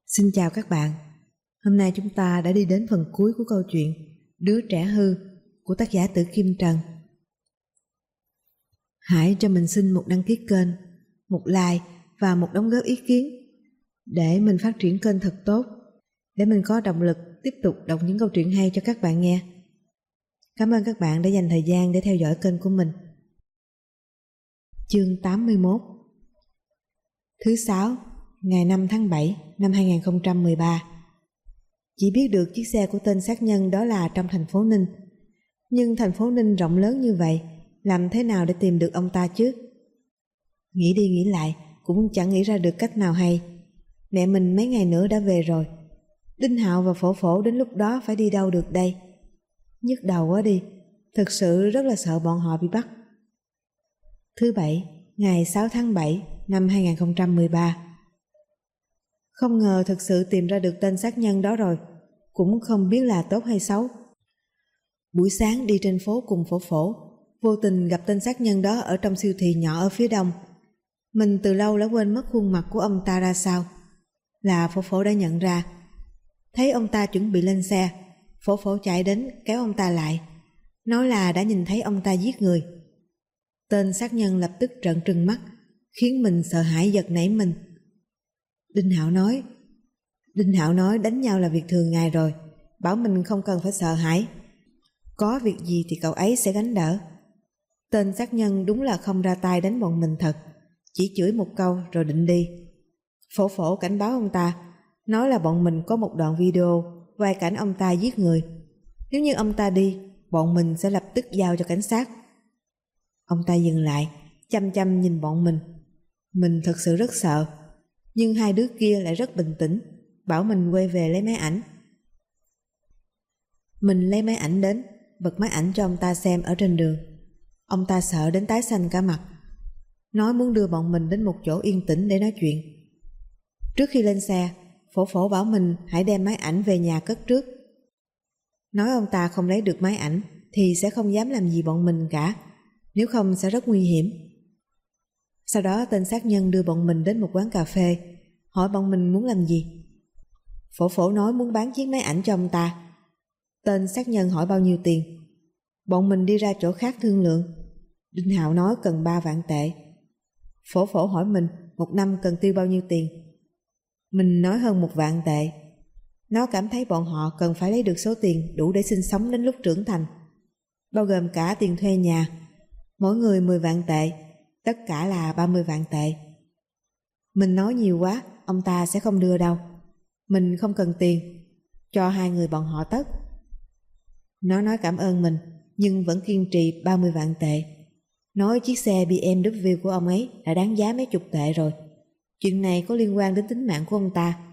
Xin chào các bạn. Hôm nay chúng ta đã đi đến phần cuối của câu chuyện Đứa trẻ hư của tác giả Tử Kim Trần. Hãy cho mình xin một đăng ký kênh, một like và một đóng góp ý kiến để mình phát triển kênh thật tốt, để mình có động lực tiếp tục đọc những câu chuyện hay cho các bạn nghe. Cảm ơn các bạn đã dành thời gian để theo dõi kênh của mình. Chương 81. Thứ 6, ngày 5 tháng 7 năm 2013. Chỉ biết được chiếc xe của tên sát nhân đó là trong thành phố Ninh. Nhưng thành phố Ninh rộng lớn như vậy, làm thế nào để tìm được ông ta chứ? Nghĩ đi nghĩ lại, cũng chẳng nghĩ ra được cách nào hay. Mẹ mình mấy ngày nữa đã về rồi. Đinh Hạo và Phổ Phổ đến lúc đó phải đi đâu được đây? Nhức đầu quá đi, thực sự rất là sợ bọn họ bị bắt. Thứ Bảy, ngày 6 tháng 7 năm 2013. Không ngờ thực sự tìm ra được tên sát nhân đó rồi, cũng không biết là tốt hay xấu. Buổi sáng đi trên phố cùng Phổ Phổ, vô tình gặp tên sát nhân đó ở trong siêu thị nhỏ ở phía đông. Mình từ lâu đã quên mất khuôn mặt của ông ta ra sao. Là Phổ Phổ đã nhận ra. Thấy ông ta chuẩn bị lên xe, Phổ Phổ chạy đến kéo ông ta lại, nói là đã nhìn thấy ông ta giết người. Tên sát nhân lập tức trợn trừng mắt, khiến mình sợ hãi giật nảy mình. Đinh Hạo nói đánh nhau là việc thường ngày rồi, bảo mình không cần phải sợ hãi. Có việc gì thì cậu ấy sẽ gánh đỡ. Tên sát nhân đúng là không ra tay đánh bọn mình thật, chỉ chửi một câu rồi định đi. Phổ Phổ cảnh báo ông ta, nói là bọn mình có một đoạn video quay cảnh ông ta giết người. Nếu như ông ta đi, bọn mình sẽ lập tức giao cho cảnh sát. Ông ta dừng lại, chăm chăm nhìn bọn mình. Mình thật sự rất sợ, nhưng hai đứa kia lại rất bình tĩnh, bảo mình quay về lấy máy ảnh. Mình lấy máy ảnh đến, bật máy ảnh cho ông ta xem ở trên đường. Ông ta sợ đến tái xanh cả mặt, nói muốn đưa bọn mình đến một chỗ yên tĩnh để nói chuyện. Trước khi lên xe, Phổ Phổ bảo mình hãy đem máy ảnh về nhà cất trước. Nói ông ta không lấy được máy ảnh thì sẽ không dám làm gì bọn mình cả, nếu không sẽ rất nguy hiểm. Sau đó tên sát nhân đưa bọn mình đến một quán cà phê, hỏi bọn mình muốn làm gì. Phổ Phổ nói muốn bán chiếc máy ảnh cho ông ta. Tên sát nhân hỏi bao nhiêu tiền. Bọn mình đi ra chỗ khác thương lượng. Đinh Hạo nói cần 3 vạn tệ. Phổ Phổ hỏi mình một năm cần tiêu bao nhiêu tiền. Mình nói hơn 1 vạn tệ. Nó cảm thấy bọn họ cần phải lấy được số tiền đủ để sinh sống đến lúc trưởng thành, bao gồm cả tiền thuê nhà, mỗi người 10 vạn tệ, tất cả là 30 vạn tệ. Mình nói nhiều quá, ông ta sẽ không đưa đâu. Mình không cần tiền, cho hai người bọn họ tất. Nó nói cảm ơn mình, nhưng vẫn kiên trì 30 vạn tệ. Nói chiếc xe BMW của ông ấy đã đáng giá mấy chục tệ rồi. Chuyện này có liên quan đến tính mạng của ông ta.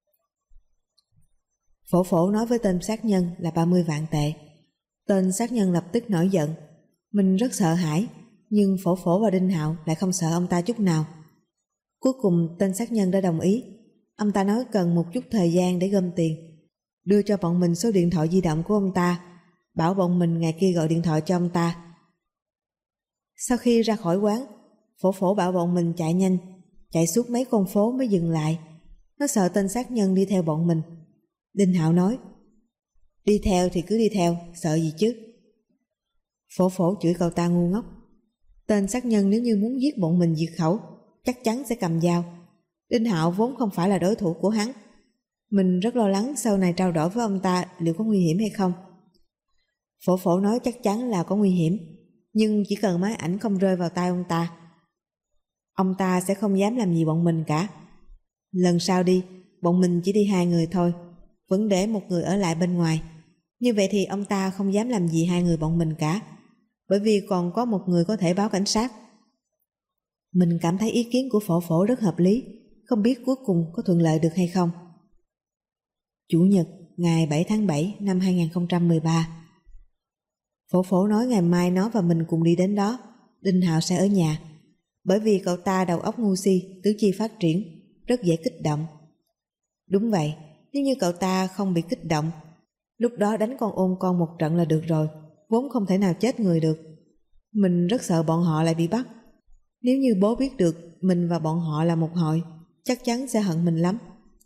Phổ Phổ nói với tên sát nhân là 30 vạn tệ. Tên sát nhân lập tức nổi giận. Mình rất sợ hãi, nhưng Phổ Phổ và Đinh Hạo lại không sợ ông ta chút nào. Cuối cùng tên sát nhân đã đồng ý. Ông ta nói cần một chút thời gian để gom tiền, đưa cho bọn mình số điện thoại di động của ông ta, bảo bọn mình ngày kia gọi điện thoại cho ông ta. Sau khi ra khỏi quán, Phổ Phổ bảo bọn mình chạy nhanh, chạy suốt mấy con phố mới dừng lại. Nó sợ tên sát nhân đi theo bọn mình. Đinh Hạo nói, đi theo thì cứ đi theo, sợ gì chứ. Phổ Phổ chửi cậu ta ngu ngốc. Tên sát nhân nếu như muốn giết bọn mình diệt khẩu, chắc chắn sẽ cầm dao. Đinh Hạo vốn không phải là đối thủ của hắn. Mình rất lo lắng sau này trao đổi với ông ta liệu có nguy hiểm hay không. Phổ Phổ nói chắc chắn là có nguy hiểm, nhưng chỉ cần máy ảnh không rơi vào tay ông ta sẽ không dám làm gì bọn mình cả. Lần sau đi, bọn mình chỉ đi 2 người thôi, vẫn để một người ở lại bên ngoài. Như vậy thì ông ta không dám làm gì 2 người bọn mình cả, bởi vì còn có một người có thể báo cảnh sát. Mình cảm thấy ý kiến của Phổ Phổ rất hợp lý, không biết cuối cùng có thuận lợi được hay không. Chủ nhật, ngày 7 tháng 7 năm 2013. Phổ Phổ nói ngày mai nó và mình cùng đi đến đó. Đinh Hạo sẽ ở nhà, bởi vì cậu ta đầu óc ngu si, tứ chi phát triển, rất dễ kích động. Đúng vậy, nếu như cậu ta không bị kích động, lúc đó đánh con ôn con một trận là được rồi, vốn không thể nào chết người được. Mình rất sợ bọn họ lại bị bắt. Nếu như bố biết được mình và bọn họ là một hội, chắc chắn sẽ hận mình lắm.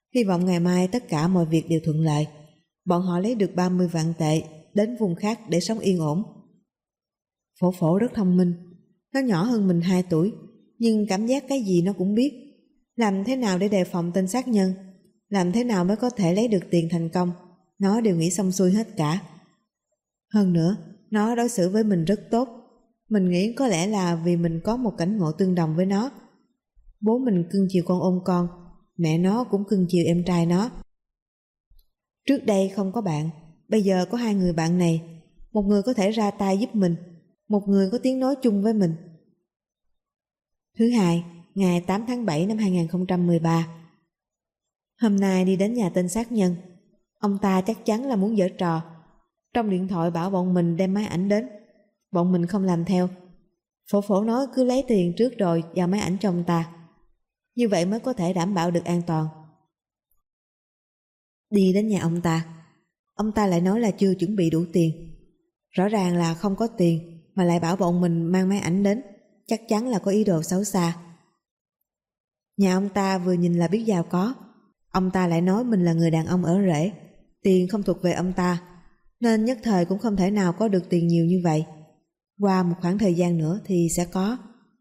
hy vọng ngày mai tất cả mọi việc đều thuận lợi. Bọn họ lấy được 30 vạn tệ đến vùng khác để sống yên ổn. Phổ phổ rất thông minh. Nó nhỏ hơn mình 2 tuổi, nhưng cảm giác cái gì nó cũng biết. Làm thế nào để đề phòng tên sát nhân, làm thế nào mới có thể lấy được tiền thành công, nó đều nghĩ xong xuôi hết cả. Hơn nữa, nó đối xử với mình rất tốt. Mình nghĩ có lẽ là vì mình có một cảnh ngộ tương đồng với nó. Bố mình cưng chiều con ôm con, mẹ nó cũng cưng chiều em trai nó. Trước đây không có bạn, bây giờ có 2 người bạn này. Một người có thể ra tay giúp mình, một người có tiếng nói chung với mình. Thứ hai, ngày 8 tháng 7 năm 2013. Hôm nay đi đến nhà tên sát nhân. Ông ta chắc chắn là muốn giở trò. Trong điện thoại bảo bọn mình đem máy ảnh đến. Bọn mình không làm theo. Phổ phổ nói cứ lấy tiền trước rồi giao máy ảnh cho ông ta. Như vậy mới có thể đảm bảo được an toàn. Đi đến nhà ông ta lại nói là chưa chuẩn bị đủ tiền. Rõ ràng là không có tiền mà lại bảo bọn mình mang máy ảnh đến, chắc chắn là có ý đồ xấu xa. Nhà ông ta vừa nhìn là biết giàu có. Ông ta lại nói mình là người đàn ông ở rễ, tiền không thuộc về ông ta, nên nhất thời cũng không thể nào có được tiền nhiều như vậy. Qua một khoảng thời gian nữa thì sẽ có.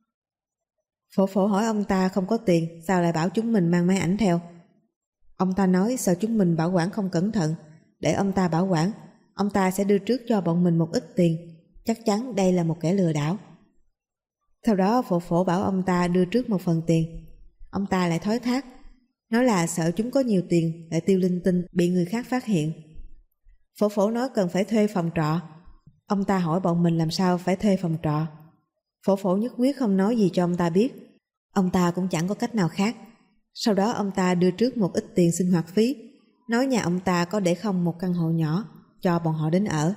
Phổ phổ hỏi ông ta không có tiền sao lại bảo chúng mình mang máy ảnh theo. Ông ta nói sợ chúng mình bảo quản không cẩn thận, để ông ta bảo quản, ông ta sẽ đưa trước cho bọn mình một ít tiền, chắc chắn đây là một kẻ lừa đảo. Sau đó phổ phổ bảo ông ta đưa trước một phần tiền. Ông ta lại thoái thác, nói là sợ chúng có nhiều tiền lại tiêu linh tinh bị người khác phát hiện. Phổ phổ nói cần phải thuê phòng trọ. Ông ta hỏi bọn mình làm sao phải thuê phòng trọ. Phổ phổ nhất quyết không nói gì cho ông ta biết. Ông ta cũng chẳng có cách nào khác. Sau đó ông ta đưa trước một ít tiền sinh hoạt phí, nói nhà ông ta có để không một căn hộ nhỏ cho bọn họ đến ở.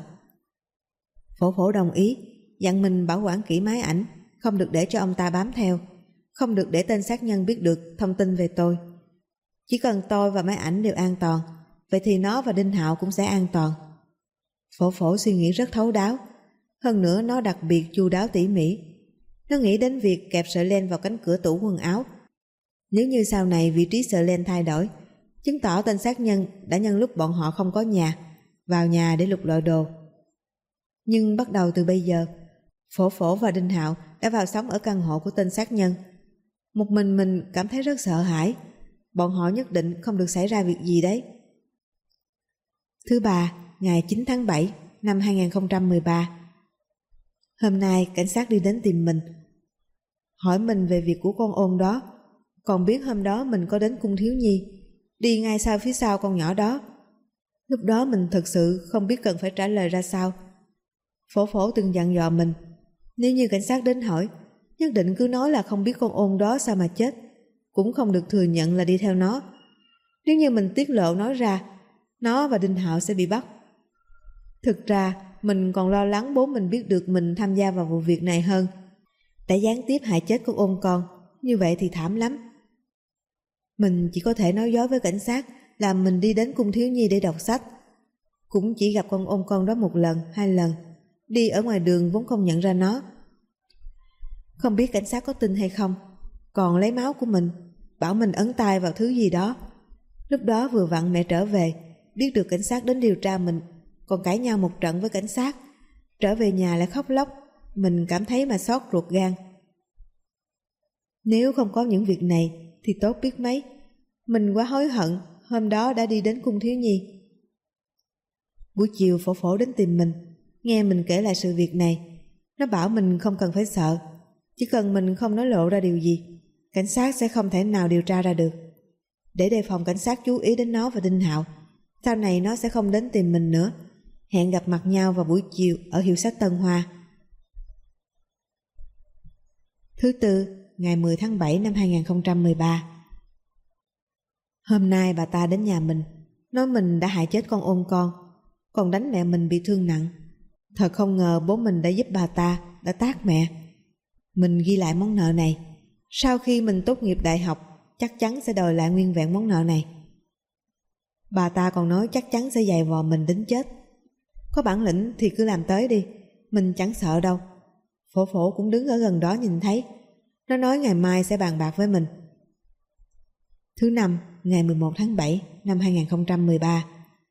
Phổ phổ đồng ý, dặn mình bảo quản kỹ máy ảnh, không được để cho ông ta bám theo, không được để tên sát nhân biết được thông tin về tôi. Chỉ cần tôi và máy ảnh đều an toàn, vậy thì nó và Đinh Hạo cũng sẽ an toàn. Phổ phổ suy nghĩ rất thấu đáo, hơn nữa nó đặc biệt chu đáo tỉ mỉ. Nó nghĩ đến việc kẹp sợi len vào cánh cửa tủ quần áo. Nếu như sau này vị trí sợi len thay đổi, chứng tỏ tên sát nhân đã nhân lúc bọn họ không có nhà, vào nhà để lục lọi đồ. Nhưng bắt đầu từ bây giờ, Phổ phổ và Đinh Hạo đã vào sống ở căn hộ của tên sát nhân. Một mình cảm thấy rất sợ hãi. Bọn họ nhất định không được xảy ra việc gì đấy. Thứ ba, ngày 9 tháng 7 năm 2013. Hôm nay cảnh sát đi đến tìm mình, hỏi mình về việc của con ôn đó. Còn biết hôm đó mình có đến cung thiếu nhi, đi ngay sau phía sau con nhỏ đó. Lúc đó mình thật sự không biết cần phải trả lời ra sao. Phổ phổ từng dặn dò mình, nếu như cảnh sát đến hỏi, nhất định cứ nói là không biết con ôn đó sao mà chết, cũng không được thừa nhận là đi theo nó. Nếu như mình tiết lộ nói ra, nó và Đinh Hạo sẽ bị bắt. Thực ra mình còn lo lắng bố mình biết được mình tham gia vào vụ việc này hơn. Đã gián tiếp hại chết con ôn con, như vậy thì thảm lắm. Mình chỉ có thể nói dối với cảnh sát là mình đi đến cung thiếu nhi để đọc sách. Cũng chỉ gặp con ôn con đó 1 lần, 2 lần, đi ở ngoài đường vốn không nhận ra nó. Không biết cảnh sát có tin hay không. Còn lấy máu của mình, bảo mình ấn tay vào thứ gì đó. Lúc đó vừa vặn mẹ trở về, biết được cảnh sát đến điều tra mình, còn cãi nhau một trận với cảnh sát. Trở về nhà lại khóc lóc, mình cảm thấy mà xót ruột gan. Nếu không có những việc này thì tốt biết mấy. Mình quá hối hận hôm đó đã đi đến cung thiếu nhi. Buổi chiều phổ phổ đến tìm mình, nghe mình kể lại sự việc này. Nó bảo mình không cần phải sợ, chỉ cần mình không nói lộ ra điều gì, cảnh sát sẽ không thể nào điều tra ra được. Để đề phòng cảnh sát chú ý đến nó và Đinh Hạo, sau này nó sẽ không đến tìm mình nữa. Hẹn gặp mặt nhau vào buổi chiều ở hiệu sách Tân Hoa. Thứ tư, ngày 10 tháng 7 năm 2013. Hôm nay bà ta đến nhà mình, nói mình đã hại chết con ôn con, còn đánh mẹ mình bị thương nặng. Thật không ngờ bố mình đã giúp bà ta, đã tát mẹ. Mình ghi lại món nợ này. Sau khi mình tốt nghiệp đại học, chắc chắn sẽ đòi lại nguyên vẹn món nợ này. Bà ta còn nói chắc chắn sẽ giày vò mình đến chết. Có bản lĩnh thì cứ làm tới đi, mình chẳng sợ đâu. Phổ phổ cũng đứng ở gần đó nhìn thấy. Nó nói ngày mai sẽ bàn bạc với mình. Thứ năm, ngày 11 tháng 7 năm 2013.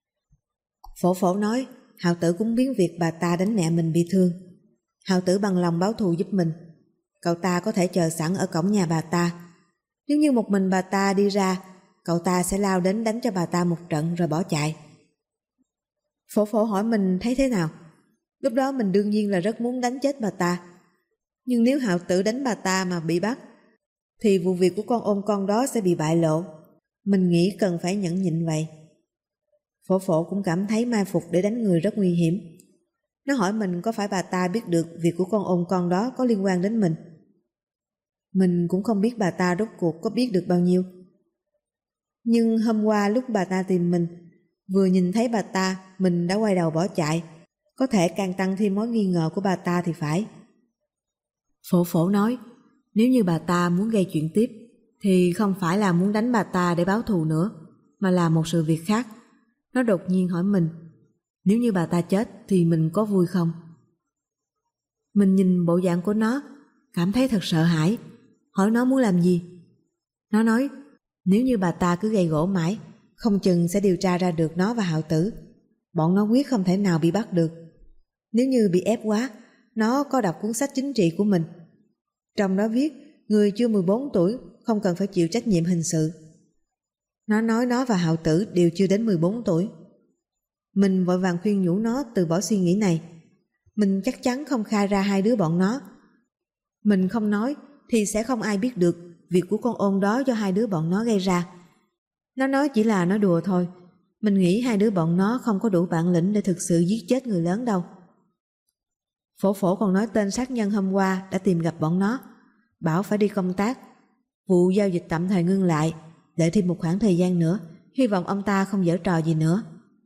Phổ phổ nói Hạo Tử cũng biến việc bà ta đánh mẹ mình bị thương. Hạo Tử bằng lòng báo thù giúp mình. Cậu ta có thể chờ sẵn ở cổng nhà bà ta. Nếu như một mình bà ta đi ra, cậu ta sẽ lao đến đánh cho bà ta một trận rồi bỏ chạy. Phổ phổ hỏi mình thấy thế nào. Lúc đó mình đương nhiên là rất muốn đánh chết bà ta. Nhưng nếu Hạo Tử đánh bà ta mà bị bắt, thì vụ việc của con ôm con đó sẽ bị bại lộ. Mình nghĩ cần phải nhẫn nhịn vậy. Phổ phổ cũng cảm thấy mai phục để đánh người rất nguy hiểm. Nó hỏi mình có phải bà ta biết được việc của con ôm con đó có liên quan đến mình. Mình cũng không biết bà ta rốt cuộc có biết được bao nhiêu. Nhưng hôm qua lúc bà ta tìm mình, vừa nhìn thấy bà ta, mình đã quay đầu bỏ chạy. Có thể càng tăng thêm mối nghi ngờ của bà ta thì phải. Phổ phổ nói, nếu như bà ta muốn gây chuyện tiếp, thì không phải là muốn đánh bà ta để báo thù nữa, mà là một sự việc khác. Nó đột nhiên hỏi mình, nếu như bà ta chết thì mình có vui không? Mình nhìn bộ dạng của nó, cảm thấy thật sợ hãi, hỏi nó muốn làm gì. Nó nói, nếu như bà ta cứ gây gổ mãi, không chừng sẽ điều tra ra được nó và Hạo Tử. Bọn nó quyết không thể nào bị bắt được. Nếu như bị ép quá, nó có đọc cuốn sách chính trị của mình. Trong đó viết, người chưa 14 tuổi không cần phải chịu trách nhiệm hình sự. Nó nói nó và Hạo Tử đều chưa đến 14 tuổi. Mình vội vàng khuyên nhủ nó từ bỏ suy nghĩ này. Mình chắc chắn không khai ra hai đứa bọn nó. Mình không nói thì sẽ không ai biết được việc của con ôn đó do hai đứa bọn nó gây ra. Nó nói chỉ là nói đùa thôi. Mình nghĩ hai đứa bọn nó không có đủ bản lĩnh để thực sự giết chết người lớn đâu. Phổ phổ còn nói tên sát nhân hôm qua đã tìm gặp bọn nó, bảo phải đi công tác. Vụ giao dịch tạm thời ngưng lại, đợi thêm một khoảng thời gian nữa, hy vọng ông ta không giở trò gì nữa.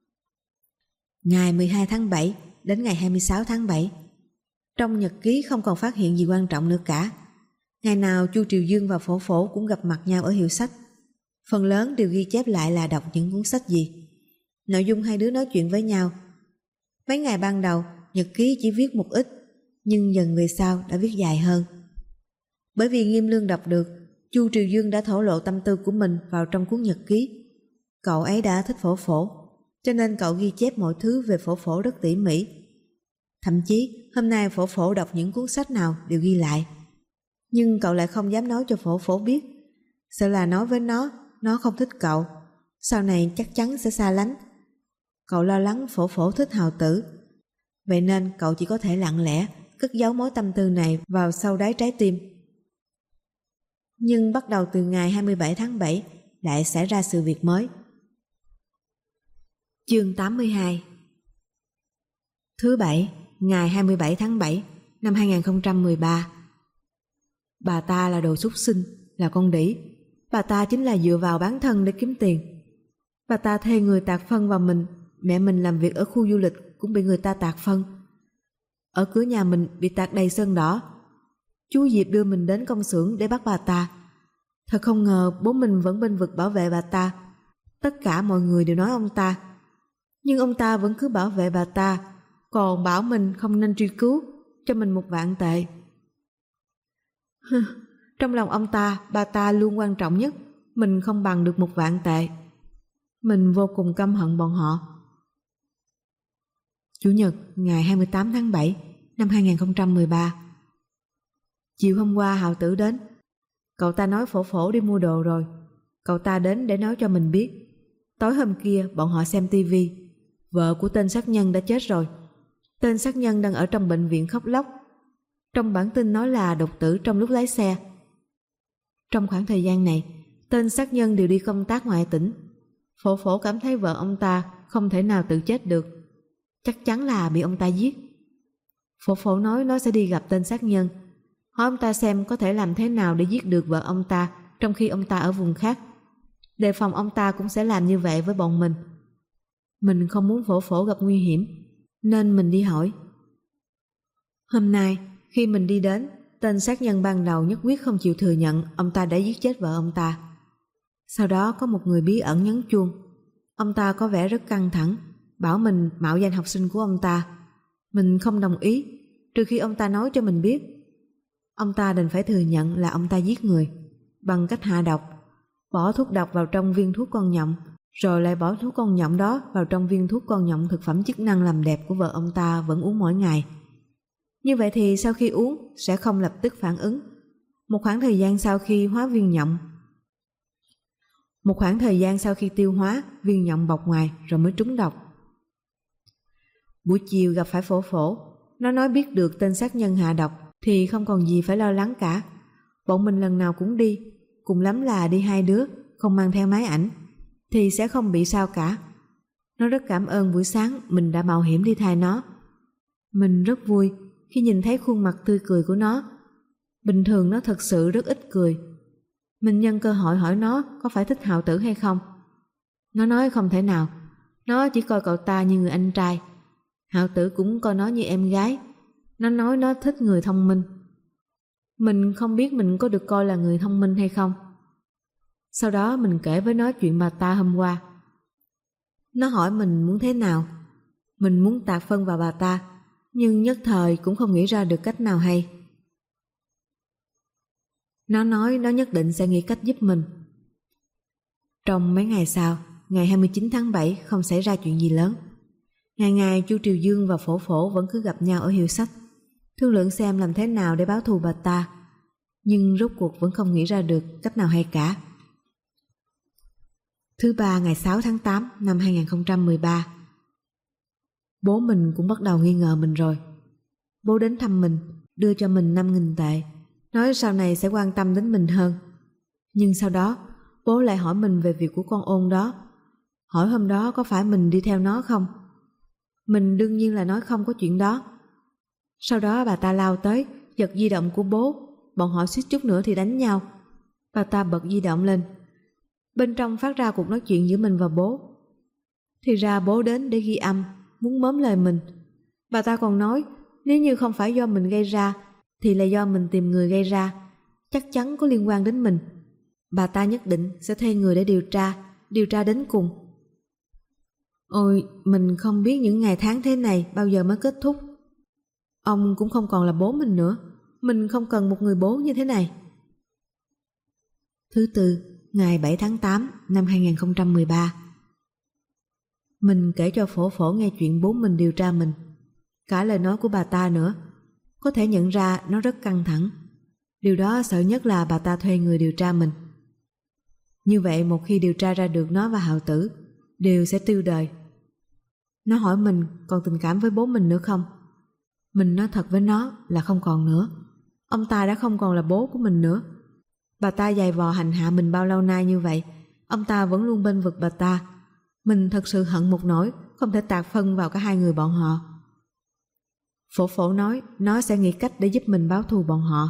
Ngày 12 tháng 7 đến ngày 26 tháng 7. Trong nhật ký không còn phát hiện gì quan trọng nữa cả. Ngày nào Chu Triều Dương và Phổ phổ cũng gặp mặt nhau ở hiệu sách. Phần lớn đều ghi chép lại là đọc những cuốn sách gì. Nội dung hai đứa nói chuyện với nhau. Mấy ngày ban đầu, nhật ký chỉ viết một ít, nhưng dần về sau đã viết dài hơn. Bởi vì Nghiêm Lương đọc được, Chu Triều Dương đã thổ lộ tâm tư của mình vào trong cuốn nhật ký. Cậu ấy đã thích Phổ phổ, cho nên cậu ghi chép mọi thứ về Phổ phổ rất tỉ mỉ. Thậm chí hôm nay Phổ phổ đọc những cuốn sách nào đều ghi lại. Nhưng cậu lại không dám nói cho Phổ phổ biết, sợ là nói với nó không thích cậu, sau này chắc chắn sẽ xa lánh. Cậu lo lắng Phổ phổ thích Hạo Tử, vậy nên cậu chỉ có thể lặng lẽ cất giấu mối tâm tư này vào sâu đáy trái tim. Nhưng bắt đầu từ ngày 27 tháng 7 lại xảy ra sự việc mới. Chương 82. Thứ Bảy, ngày 27 tháng 7 năm 2013. Bà ta là đồ súc sinh, là con đĩ. Bà ta chính là dựa vào bán thân để kiếm tiền. Bà ta thuê người tạt phân vào mình. Mẹ mình làm việc ở khu du lịch cũng bị người ta tạt phân. Ở cửa nhà mình bị tạt đầy sơn đỏ. Chú Diệp đưa mình đến công xưởng để bắt bà ta. Thật không ngờ bố mình vẫn bênh vực bảo vệ bà ta. Tất cả mọi người đều nói ông ta, nhưng ông ta vẫn cứ bảo vệ bà ta, còn bảo mình không nên truy cứu, cho mình 1 vạn tệ. Trong lòng ông ta, bà ta luôn quan trọng nhất, mình không bằng được 1 vạn tệ. Mình vô cùng căm hận bọn họ. Chủ nhật, ngày 28 tháng 7 năm 2013. Chiều hôm qua Hạo Tử đến. Cậu ta nói Phổ phổ đi mua đồ rồi. Cậu ta đến để nói cho mình biết. Tối hôm kia bọn họ xem tivi. Vợ của tên sát nhân đã chết rồi. Tên sát nhân đang ở trong bệnh viện khóc lóc. Trong bản tin nói là đột tử trong lúc lái xe. Trong khoảng thời gian này, tên sát nhân đều đi công tác ngoại tỉnh. Phổ phổ cảm thấy vợ ông ta không thể nào tự chết được, chắc chắn là bị ông ta giết. Phổ phổ nói nó sẽ đi gặp tên sát nhân, hỏi ông ta xem có thể làm thế nào để giết được vợ ông ta trong khi ông ta ở vùng khác, đề phòng ông ta cũng sẽ làm như vậy với bọn mình. Mình không muốn Phổ phổ gặp nguy hiểm, nên mình đi hỏi. Hôm nay khi mình đi đến, tên sát nhân ban đầu nhất quyết không chịu thừa nhận ông ta đã giết chết vợ ông ta. Sau đó có một người bí ẩn nhấn chuông. Ông ta có vẻ rất căng thẳng, bảo mình mạo danh học sinh của ông ta. Mình không đồng ý, trừ khi ông ta nói cho mình biết. Ông ta đành phải thừa nhận là ông ta giết người bằng cách hạ độc. bỏ thuốc độc vào trong viên thuốc con nhộng, rồi lại bỏ thuốc con nhộng đó vào trong viên thuốc con nhộng thực phẩm chức năng làm đẹp của vợ ông ta vẫn uống mỗi ngày. Như vậy thì sau khi uống sẽ không lập tức phản ứng. Một khoảng thời gian sau khi tiêu hóa, viên nhộng bọc ngoài rồi mới trúng độc. Buổi chiều gặp phải Phổ Phổ, nó nói biết được tên sát nhân hạ độc thì không còn gì phải lo lắng cả. Bọn mình lần nào cũng đi, cùng lắm là đi 2 đứa, không mang theo máy ảnh, thì sẽ không bị sao cả. Nó rất cảm ơn buổi sáng mình đã mạo hiểm đi thay nó. Mình rất vui khi nhìn thấy khuôn mặt tươi cười của nó. Bình thường nó thật sự rất ít cười. Mình nhân cơ hội hỏi nó có phải thích Hạo Tử hay không. Nó nói không thể nào, nó chỉ coi cậu ta như người anh trai. Hạo Tử cũng coi nó như em gái. Nó nói nó thích người thông minh. Mình không biết mình có được coi là người thông minh hay không. Sau đó mình kể với nó chuyện bà ta hôm qua. Nó hỏi mình muốn thế nào. Mình muốn tạt phân vào bà ta, nhưng nhất thời cũng không nghĩ ra được cách nào hay. Nó nói nó nhất định sẽ nghĩ cách giúp mình. Trong mấy ngày sau, ngày 29 tháng 7 không xảy ra chuyện gì lớn. Ngày ngày Chu Triều Dương và Phổ Phổ vẫn cứ gặp nhau ở hiệu sách, thương lượng xem làm thế nào để báo thù bà ta, nhưng rốt cuộc vẫn không nghĩ ra được cách nào hay cả. Thứ ba ngày 6 tháng 8 năm 2013. Bố mình cũng bắt đầu nghi ngờ mình rồi. Bố đến thăm mình, đưa cho mình 5.000 tệ, nói sau này sẽ quan tâm đến mình hơn. Nhưng sau đó, bố lại hỏi mình về việc của con Ôn đó. Hỏi hôm đó có phải mình đi theo nó không? Mình đương nhiên là nói không có chuyện đó. Sau đó bà ta lao tới, giật di động của bố. Bọn họ suýt chút nữa thì đánh nhau. Bà ta bật di động lên. Bên trong phát ra cuộc nói chuyện giữa mình và bố. Thì ra bố đến để ghi âm, muốn mớm lời mình. Bà ta còn nói nếu như không phải do mình gây ra thì là do mình tìm người gây ra, chắc chắn có liên quan đến mình. Bà ta nhất định sẽ thuê người để điều tra đến cùng. Ôi, mình không biết những ngày tháng thế này bao giờ mới kết thúc. Ông cũng không còn là bố mình nữa. Mình không cần một người bố như thế này. Thứ tư, ngày 7 tháng 8 năm 2013. Mình kể cho Phổ Phổ nghe chuyện bố mình điều tra mình. Cả lời nói của bà ta nữa. Có thể nhận ra nó rất căng thẳng. Điều đó sợ nhất là bà ta thuê người điều tra mình. Như vậy một khi điều tra ra được nó và Hạo Tử đều sẽ tiêu đời. Nó hỏi mình còn tình cảm với bố mình nữa không. Mình nói thật với nó là không còn nữa. Ông ta đã không còn là bố của mình nữa. Bà ta giày vò hành hạ mình bao lâu nay như vậy, ông ta vẫn luôn bênh vực bà ta. Mình thật sự hận một nỗi không thể tạt phân vào cả hai người bọn họ. Phổ Phổ nói nó sẽ nghĩ cách để giúp mình báo thù bọn họ.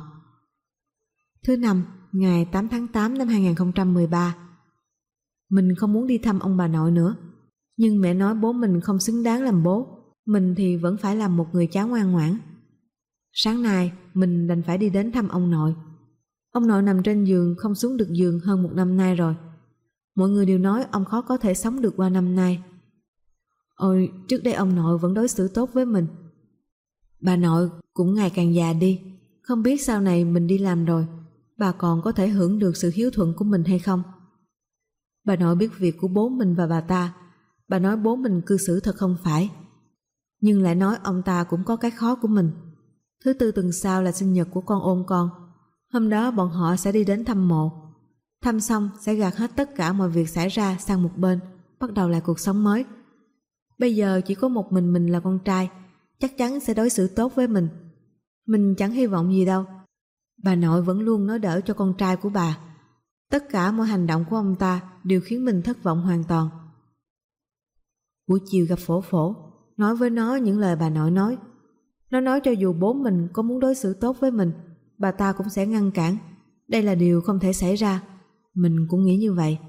Thứ năm, ngày 8 tháng 8 năm 2013. Mình không muốn đi thăm ông bà nội nữa, nhưng mẹ nói bố mình không xứng đáng làm bố. Mình thì vẫn phải làm một người cháu ngoan ngoãn. Sáng nay mình đành phải đi đến thăm ông nội. Ông nội nằm trên giường không xuống được giường hơn 1 năm nay rồi. Mọi người đều nói ông khó có thể sống được qua năm nay. Ôi, trước đây ông nội vẫn đối xử tốt với mình. Bà nội cũng ngày càng già đi. Không biết sau này mình đi làm rồi, bà còn có thể hưởng được sự hiếu thuận của mình hay không. Bà nội biết việc của bố mình và bà ta. Bà nói bố mình cư xử thật không phải, nhưng lại nói ông ta cũng có cái khó của mình. Thứ tư tuần sau là sinh nhật của con Ôn con. Hôm đó bọn họ sẽ đi đến thăm mộ. Thăm xong sẽ gạt hết tất cả mọi việc xảy ra sang một bên, bắt đầu lại cuộc sống mới. Bây giờ chỉ có một mình là con trai, chắc chắn sẽ đối xử tốt với mình. Mình chẳng hy vọng gì đâu. Bà nội vẫn luôn nói đỡ cho con trai của bà. Tất cả mọi hành động của ông ta đều khiến mình thất vọng hoàn toàn. Buổi chiều gặp Phổ Phổ, nói với nó những lời bà nội nói. Nó nói cho dù bố mình có muốn đối xử tốt với mình, bà ta cũng sẽ ngăn cản. Đây là điều không thể xảy ra. Mình cũng nghĩ như vậy.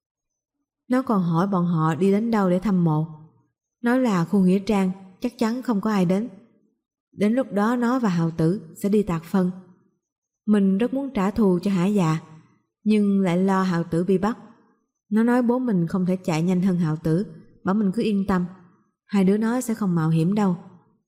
Nó còn hỏi bọn họ đi đến đâu để thăm mộ. Nói là khu nghĩa trang, chắc chắn không có ai đến. Đến lúc đó nó và Hạo Tử sẽ đi tạt phân. Mình rất muốn trả thù cho Hả Dạ, nhưng lại lo Hạo Tử bị bắt. Nó nói bố mình không thể chạy nhanh hơn Hạo Tử, bảo mình cứ yên tâm, hai đứa nó sẽ không mạo hiểm đâu.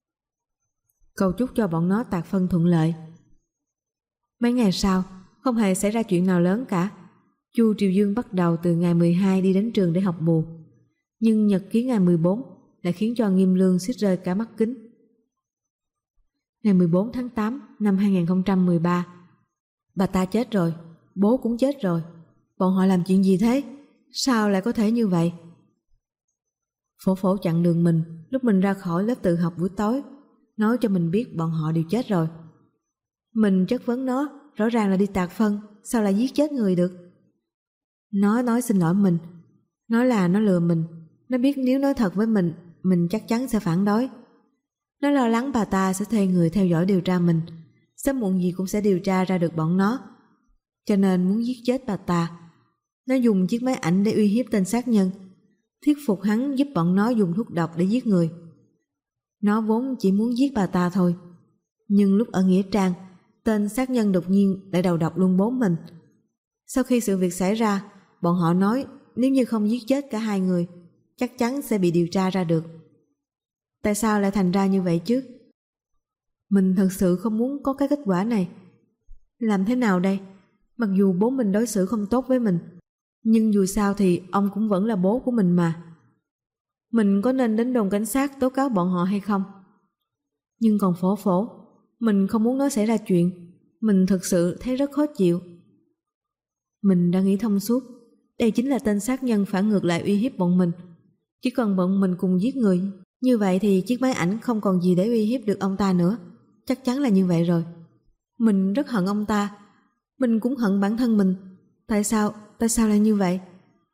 Cầu chúc cho bọn nó tạt phân thuận lợi. Mấy ngày sau không hề xảy ra chuyện nào lớn cả. Chu Triều Dương bắt đầu từ ngày 12 đi đến trường để học bù, nhưng nhật ký ngày 14 lại khiến cho Nghiêm Lương suýt rơi cả mắt kính. Ngày 14 tháng 8 năm 2013, bà ta chết rồi, bố cũng chết rồi. Bọn họ làm chuyện gì thế? Sao lại có thể như vậy? Phổ Phổ chặn đường mình lúc mình ra khỏi lớp tự học buổi tối, nói cho mình biết bọn họ đều chết rồi. Mình chất vấn nó, rõ ràng là đi tạc phân, sao lại giết chết người được? Nó nói xin lỗi mình, nói là nó lừa mình, nó biết nếu nói thật với mình chắc chắn sẽ phản đối. Nó lo lắng bà ta sẽ thuê người theo dõi điều tra mình, sớm muộn gì cũng sẽ điều tra ra được bọn nó, cho nên muốn giết chết bà ta. Nó dùng chiếc máy ảnh để uy hiếp tên sát nhân, thuyết phục hắn giúp bọn nó dùng thuốc độc để giết người. Nó vốn chỉ muốn giết bà ta thôi, nhưng lúc ở nghĩa trang, tên sát nhân đột nhiên lại đầu độc luôn bố mình. Sau khi sự việc xảy ra, bọn họ nói nếu như không giết chết cả hai người, chắc chắn sẽ bị điều tra ra được. Tại sao lại thành ra như vậy chứ? Mình thật sự không muốn có cái kết quả này. Làm thế nào đây? Mặc dù bố mình đối xử không tốt với mình, nhưng dù sao thì ông cũng vẫn là bố của mình mà. Mình có nên đến đồn cảnh sát tố cáo bọn họ hay không? Nhưng còn Phổ Phổ, mình không muốn nó xảy ra chuyện. Mình thực sự thấy rất khó chịu. Mình đã nghĩ thông suốt, đây chính là tên sát nhân phản ngược lại uy hiếp bọn mình. Chỉ cần bọn mình cùng giết người, như vậy thì chiếc máy ảnh không còn gì để uy hiếp được ông ta nữa. Chắc chắn là như vậy rồi. Mình rất hận ông ta. Mình cũng hận bản thân mình. Tại sao lại như vậy?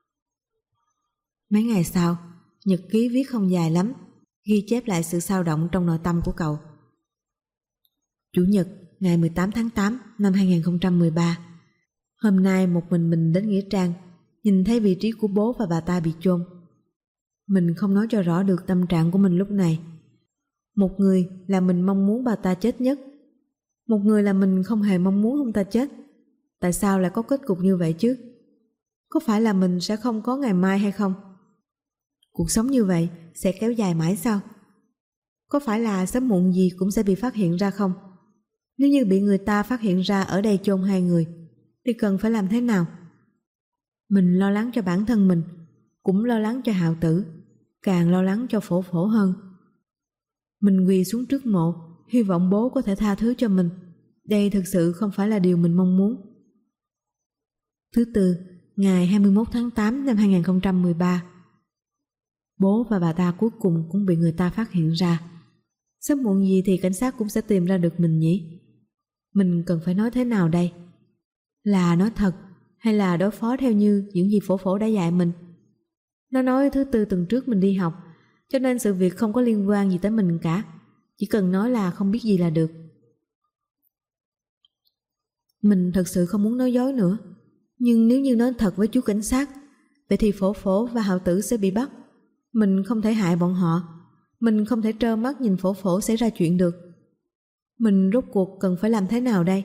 Mấy ngày sau, nhật ký viết không dài lắm, ghi chép lại sự xao động trong nội tâm của cậu. Chủ nhật, ngày 18 tháng 8 năm 2013. Hôm nay một mình đến nghĩa trang, nhìn thấy vị trí của bố và bà ta bị chôn. Mình không nói cho rõ được tâm trạng của mình lúc này. Một người là mình mong muốn bà ta chết nhất, một người là mình không hề mong muốn ông ta chết. Tại sao lại có kết cục như vậy chứ? Có phải là mình sẽ không có ngày mai hay không? Cuộc sống như vậy sẽ kéo dài mãi sao? Có phải là sớm muộn gì cũng sẽ bị phát hiện ra không? Nếu như bị người ta phát hiện ra ở đây chôn hai người, thì cần phải làm thế nào? Mình lo lắng cho bản thân mình, cũng lo lắng cho Hạo Tử, càng lo lắng cho Phổ Phổ hơn. Mình quỳ xuống trước mộ, hy vọng bố có thể tha thứ cho mình. Đây thực sự không phải là điều mình mong muốn. Thứ Tư, ngày 21 tháng 8 năm 2013. Bố và bà ta cuối cùng cũng bị người ta phát hiện ra. Sớm muộn gì thì cảnh sát cũng sẽ tìm ra được mình nhỉ? Mình cần phải nói thế nào đây? Là nói thật hay là đối phó theo như những gì Phổ Phổ đã dạy mình? Nó nói thứ Tư tuần trước mình đi học, cho nên sự việc không có liên quan gì tới mình cả. Chỉ cần nói là không biết gì là được. Mình thật sự không muốn nói dối nữa. Nhưng nếu như nói thật với chú cảnh sát, vậy thì Phổ Phổ và Hạo Tử sẽ bị bắt. Mình không thể hại bọn họ. Mình không thể trơ mắt nhìn Phổ Phổ xảy ra chuyện được. Mình rốt cuộc cần phải làm thế nào đây?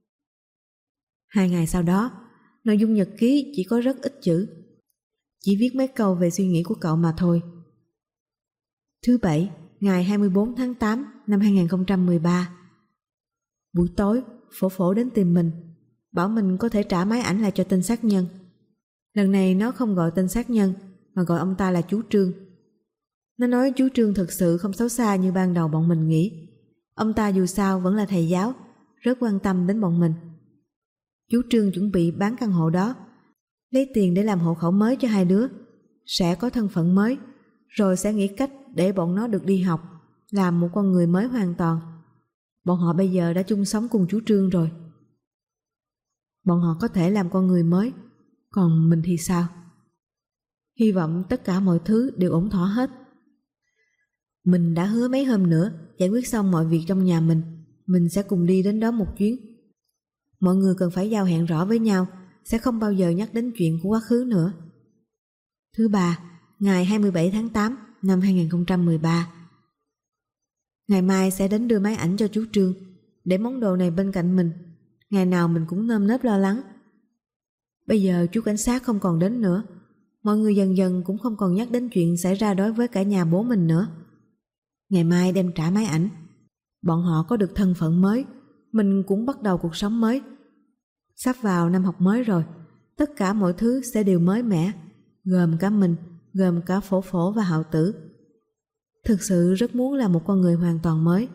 2 ngày sau đó, nội dung nhật ký chỉ có rất ít chữ. Chỉ viết mấy câu về suy nghĩ của cậu mà thôi. Thứ Bảy, ngày 24 tháng 8 năm 2013. Buổi tối, Phổ Phổ đến tìm mình, bảo mình có thể trả máy ảnh lại cho tên sát nhân. Lần này nó không gọi tên sát nhân, mà gọi ông ta là chú Trương. Nó nói chú Trương thực sự không xấu xa như ban đầu bọn mình nghĩ. Ông ta dù sao vẫn là thầy giáo, rất quan tâm đến bọn mình. Chú Trương chuẩn bị bán căn hộ đó, lấy tiền để làm hộ khẩu mới cho hai đứa, sẽ có thân phận mới, rồi sẽ nghĩ cách để bọn nó được đi học, làm một con người mới hoàn toàn. Bọn họ bây giờ đã chung sống cùng chú Trương rồi. Bọn họ có thể làm con người mới, còn mình thì sao? Hy vọng tất cả mọi thứ đều ổn thỏa hết. Mình đã hứa mấy hôm nữa giải quyết xong mọi việc trong nhà mình sẽ cùng đi đến đó một chuyến. Mọi người cần phải giao hẹn rõ với nhau, sẽ không bao giờ nhắc đến chuyện của quá khứ nữa. Thứ Ba, ngày 27 tháng 8 năm 2013. Ngày mai sẽ đến đưa máy ảnh cho chú Trương, để món đồ này bên cạnh mình. Ngày nào mình cũng nơm nớp lo lắng. Bây giờ chú cảnh sát không còn đến nữa, mọi người dần dần cũng không còn nhắc đến chuyện xảy ra đối với cả nhà bố mình nữa. Ngày mai đem trả máy ảnh. Bọn họ có được thân phận mới, mình cũng bắt đầu cuộc sống mới. Sắp vào năm học mới rồi, Tất cả mọi thứ sẽ đều mới mẻ, gồm cả mình, gồm cả Phổ Phổ và Hạo Tử. Thực sự rất muốn là một con người hoàn toàn mới.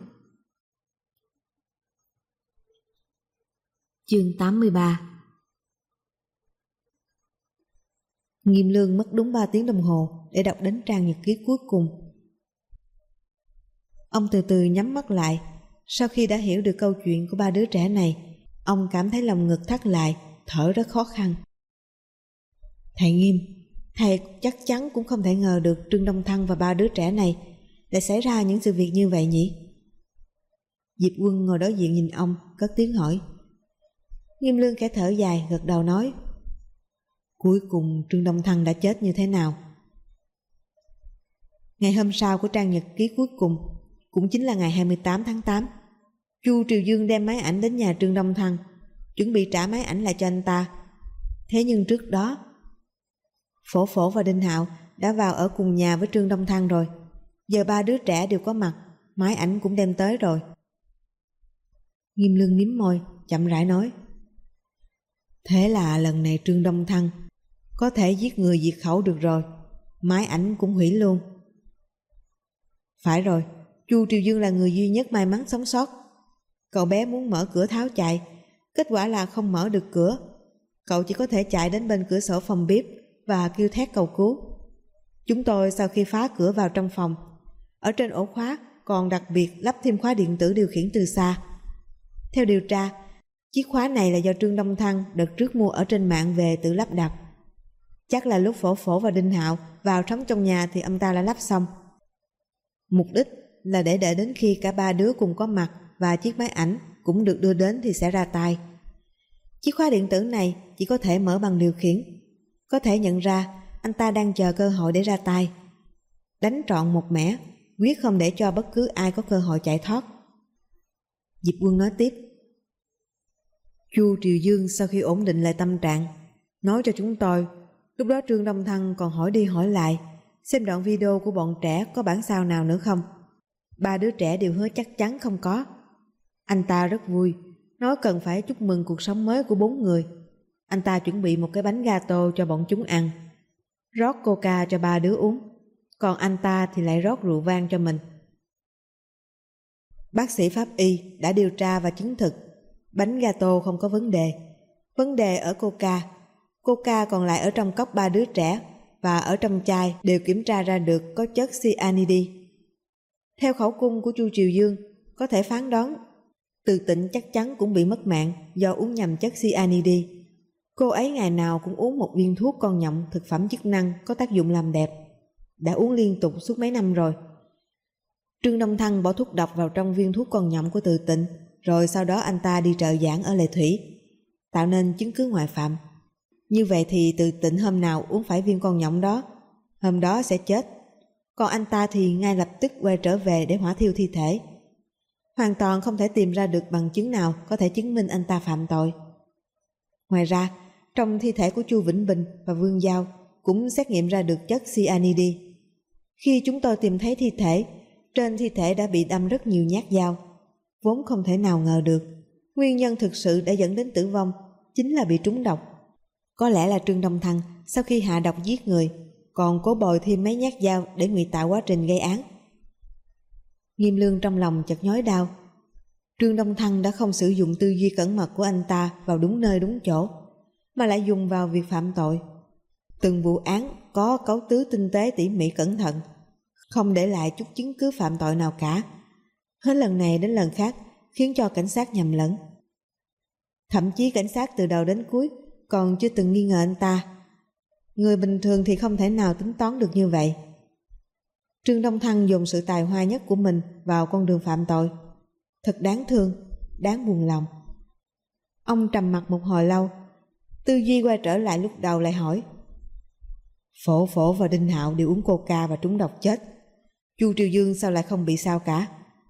Chương 83. Nghiêm Lương mất đúng 3 tiếng đồng hồ để đọc đến trang nhật ký cuối cùng. Ông từ từ nhắm mắt lại. Sau khi đã hiểu được câu chuyện của 3 đứa trẻ này, ông cảm thấy lòng ngực thắt lại, thở rất khó khăn. Thầy Nghiêm, thầy chắc chắn cũng không thể ngờ được Trương Đông Thăng và 3 đứa trẻ này lại xảy ra những sự việc như vậy nhỉ? Diệp Quân ngồi đối diện nhìn ông, cất tiếng hỏi. Nghiêm Lương khẽ thở dài, gật đầu nói. Cuối cùng Trương Đông Thăng đã chết như thế nào? Ngày hôm sau của trang nhật ký cuối cùng, cũng chính là ngày 28 tháng 8, Chu Triều Dương đem máy ảnh đến nhà Trương Đông Thăng, chuẩn bị trả máy ảnh lại cho anh ta. Thế nhưng trước đó, Phổ Phổ và Đinh Hạo đã vào ở cùng nhà với Trương Đông Thăng rồi. Giờ 3 đứa trẻ đều có mặt, máy ảnh cũng đem tới rồi. Nghiêm Lương mím môi, chậm rãi nói. Thế là lần này Trương Đông Thăng có thể giết người diệt khẩu được rồi, máy ảnh cũng hủy luôn. Phải rồi, Chu Triều Dương là người duy nhất may mắn sống sót. Cậu bé muốn mở cửa tháo chạy, kết quả là không mở được cửa. Cậu chỉ có thể chạy đến bên cửa sổ phòng bếp và kêu thét cầu cứu. Chúng tôi sau khi phá cửa vào trong phòng, ở trên ổ khóa còn đặc biệt lắp thêm khóa điện tử điều khiển từ xa. Theo điều tra, chiếc khóa này là do Trương Đông Thăng đợt trước mua ở trên mạng về tự lắp đặt. Chắc là lúc Phổ Phổ và Đinh Hạo vào sống trong nhà thì ông ta đã lắp xong. Mục đích là để đợi đến khi cả 3 đứa cùng có mặt và chiếc máy ảnh cũng được đưa đến thì sẽ ra tay. Chiếc khóa điện tử này chỉ có thể mở bằng điều khiển. Có thể nhận ra anh ta đang chờ cơ hội để ra tay. Đánh trọn một mẻ, quyết không để cho bất cứ ai có cơ hội chạy thoát. Diệp Quân nói tiếp. Chu Triều Dương sau khi ổn định lại tâm trạng, nói cho chúng tôi, lúc đó Trương Đông Thăng còn hỏi đi hỏi lại, xem đoạn video của bọn trẻ có bản sao nào nữa không. 3 đứa trẻ đều hứa chắc chắn không có. Anh ta rất vui, nói cần phải chúc mừng cuộc sống mới của 4 người. Anh ta chuẩn bị một cái bánh gato cho bọn chúng ăn, rót coca cho 3 đứa uống, còn anh ta thì lại rót rượu vang cho mình. Bác sĩ pháp y đã điều tra và chứng thực bánh gato không có vấn đề. Vấn đề ở coca. Coca còn lại ở trong cốc 3 đứa trẻ và ở trong chai đều kiểm tra ra được có chất cyanide. Theo khẩu cung của Chu Triều Dương, có thể phán đoán Từ Tịnh chắc chắn cũng bị mất mạng do uống nhầm chất cyanide. Cô ấy ngày nào cũng uống một viên thuốc con nhộng thực phẩm chức năng có tác dụng làm đẹp. Đã uống liên tục suốt mấy năm rồi. Trương Đông Thăng bỏ thuốc độc vào trong viên thuốc con nhộng của Từ Tịnh, rồi sau đó anh ta đi trợ giảng ở Lệ Thủy, tạo nên chứng cứ ngoại phạm. Như vậy thì Từ Tịnh hôm nào uống phải viên con nhộng đó, hôm đó sẽ chết. Còn anh ta thì ngay lập tức quay trở về để hỏa thiêu thi thể. Hoàn toàn không thể tìm ra được bằng chứng nào có thể chứng minh anh ta phạm tội. Ngoài ra, trong thi thể của Chu Vĩnh Bình và Vương Giao cũng xét nghiệm ra được chất cyanide. Khi chúng tôi tìm thấy thi thể, trên thi thể đã bị đâm rất nhiều nhát dao. Vốn không thể nào ngờ được, nguyên nhân thực sự đã dẫn đến tử vong chính là bị trúng độc. Có lẽ là Trương Đông Thăng sau khi hạ độc giết người, còn cố bồi thêm mấy nhát dao để ngụy tạo quá trình gây án. Nghiêm Lương trong lòng chợt nhói đau. Trương Đông Thăng đã không sử dụng tư duy cẩn mật của anh ta vào đúng nơi đúng chỗ, mà lại dùng vào việc phạm tội. Từng vụ án có cấu tứ tinh tế tỉ mỉ cẩn thận, không để lại chút chứng cứ phạm tội nào cả. Hết lần này đến lần khác khiến cho cảnh sát nhầm lẫn. Thậm chí cảnh sát từ đầu đến cuối còn chưa từng nghi ngờ anh ta. Người bình thường thì không thể nào tính toán được như vậy. Trương Đông Thăng dùng sự tài hoa nhất của mình vào con đường phạm tội. Thật đáng thương, đáng buồn lòng. Ông trầm mặc một hồi lâu, tư duy quay trở lại lúc đầu lại hỏi. Phổ Phổ và Đinh Hạo đều uống coca và trúng độc chết. Chu Triều Dương sao lại không bị sao cả?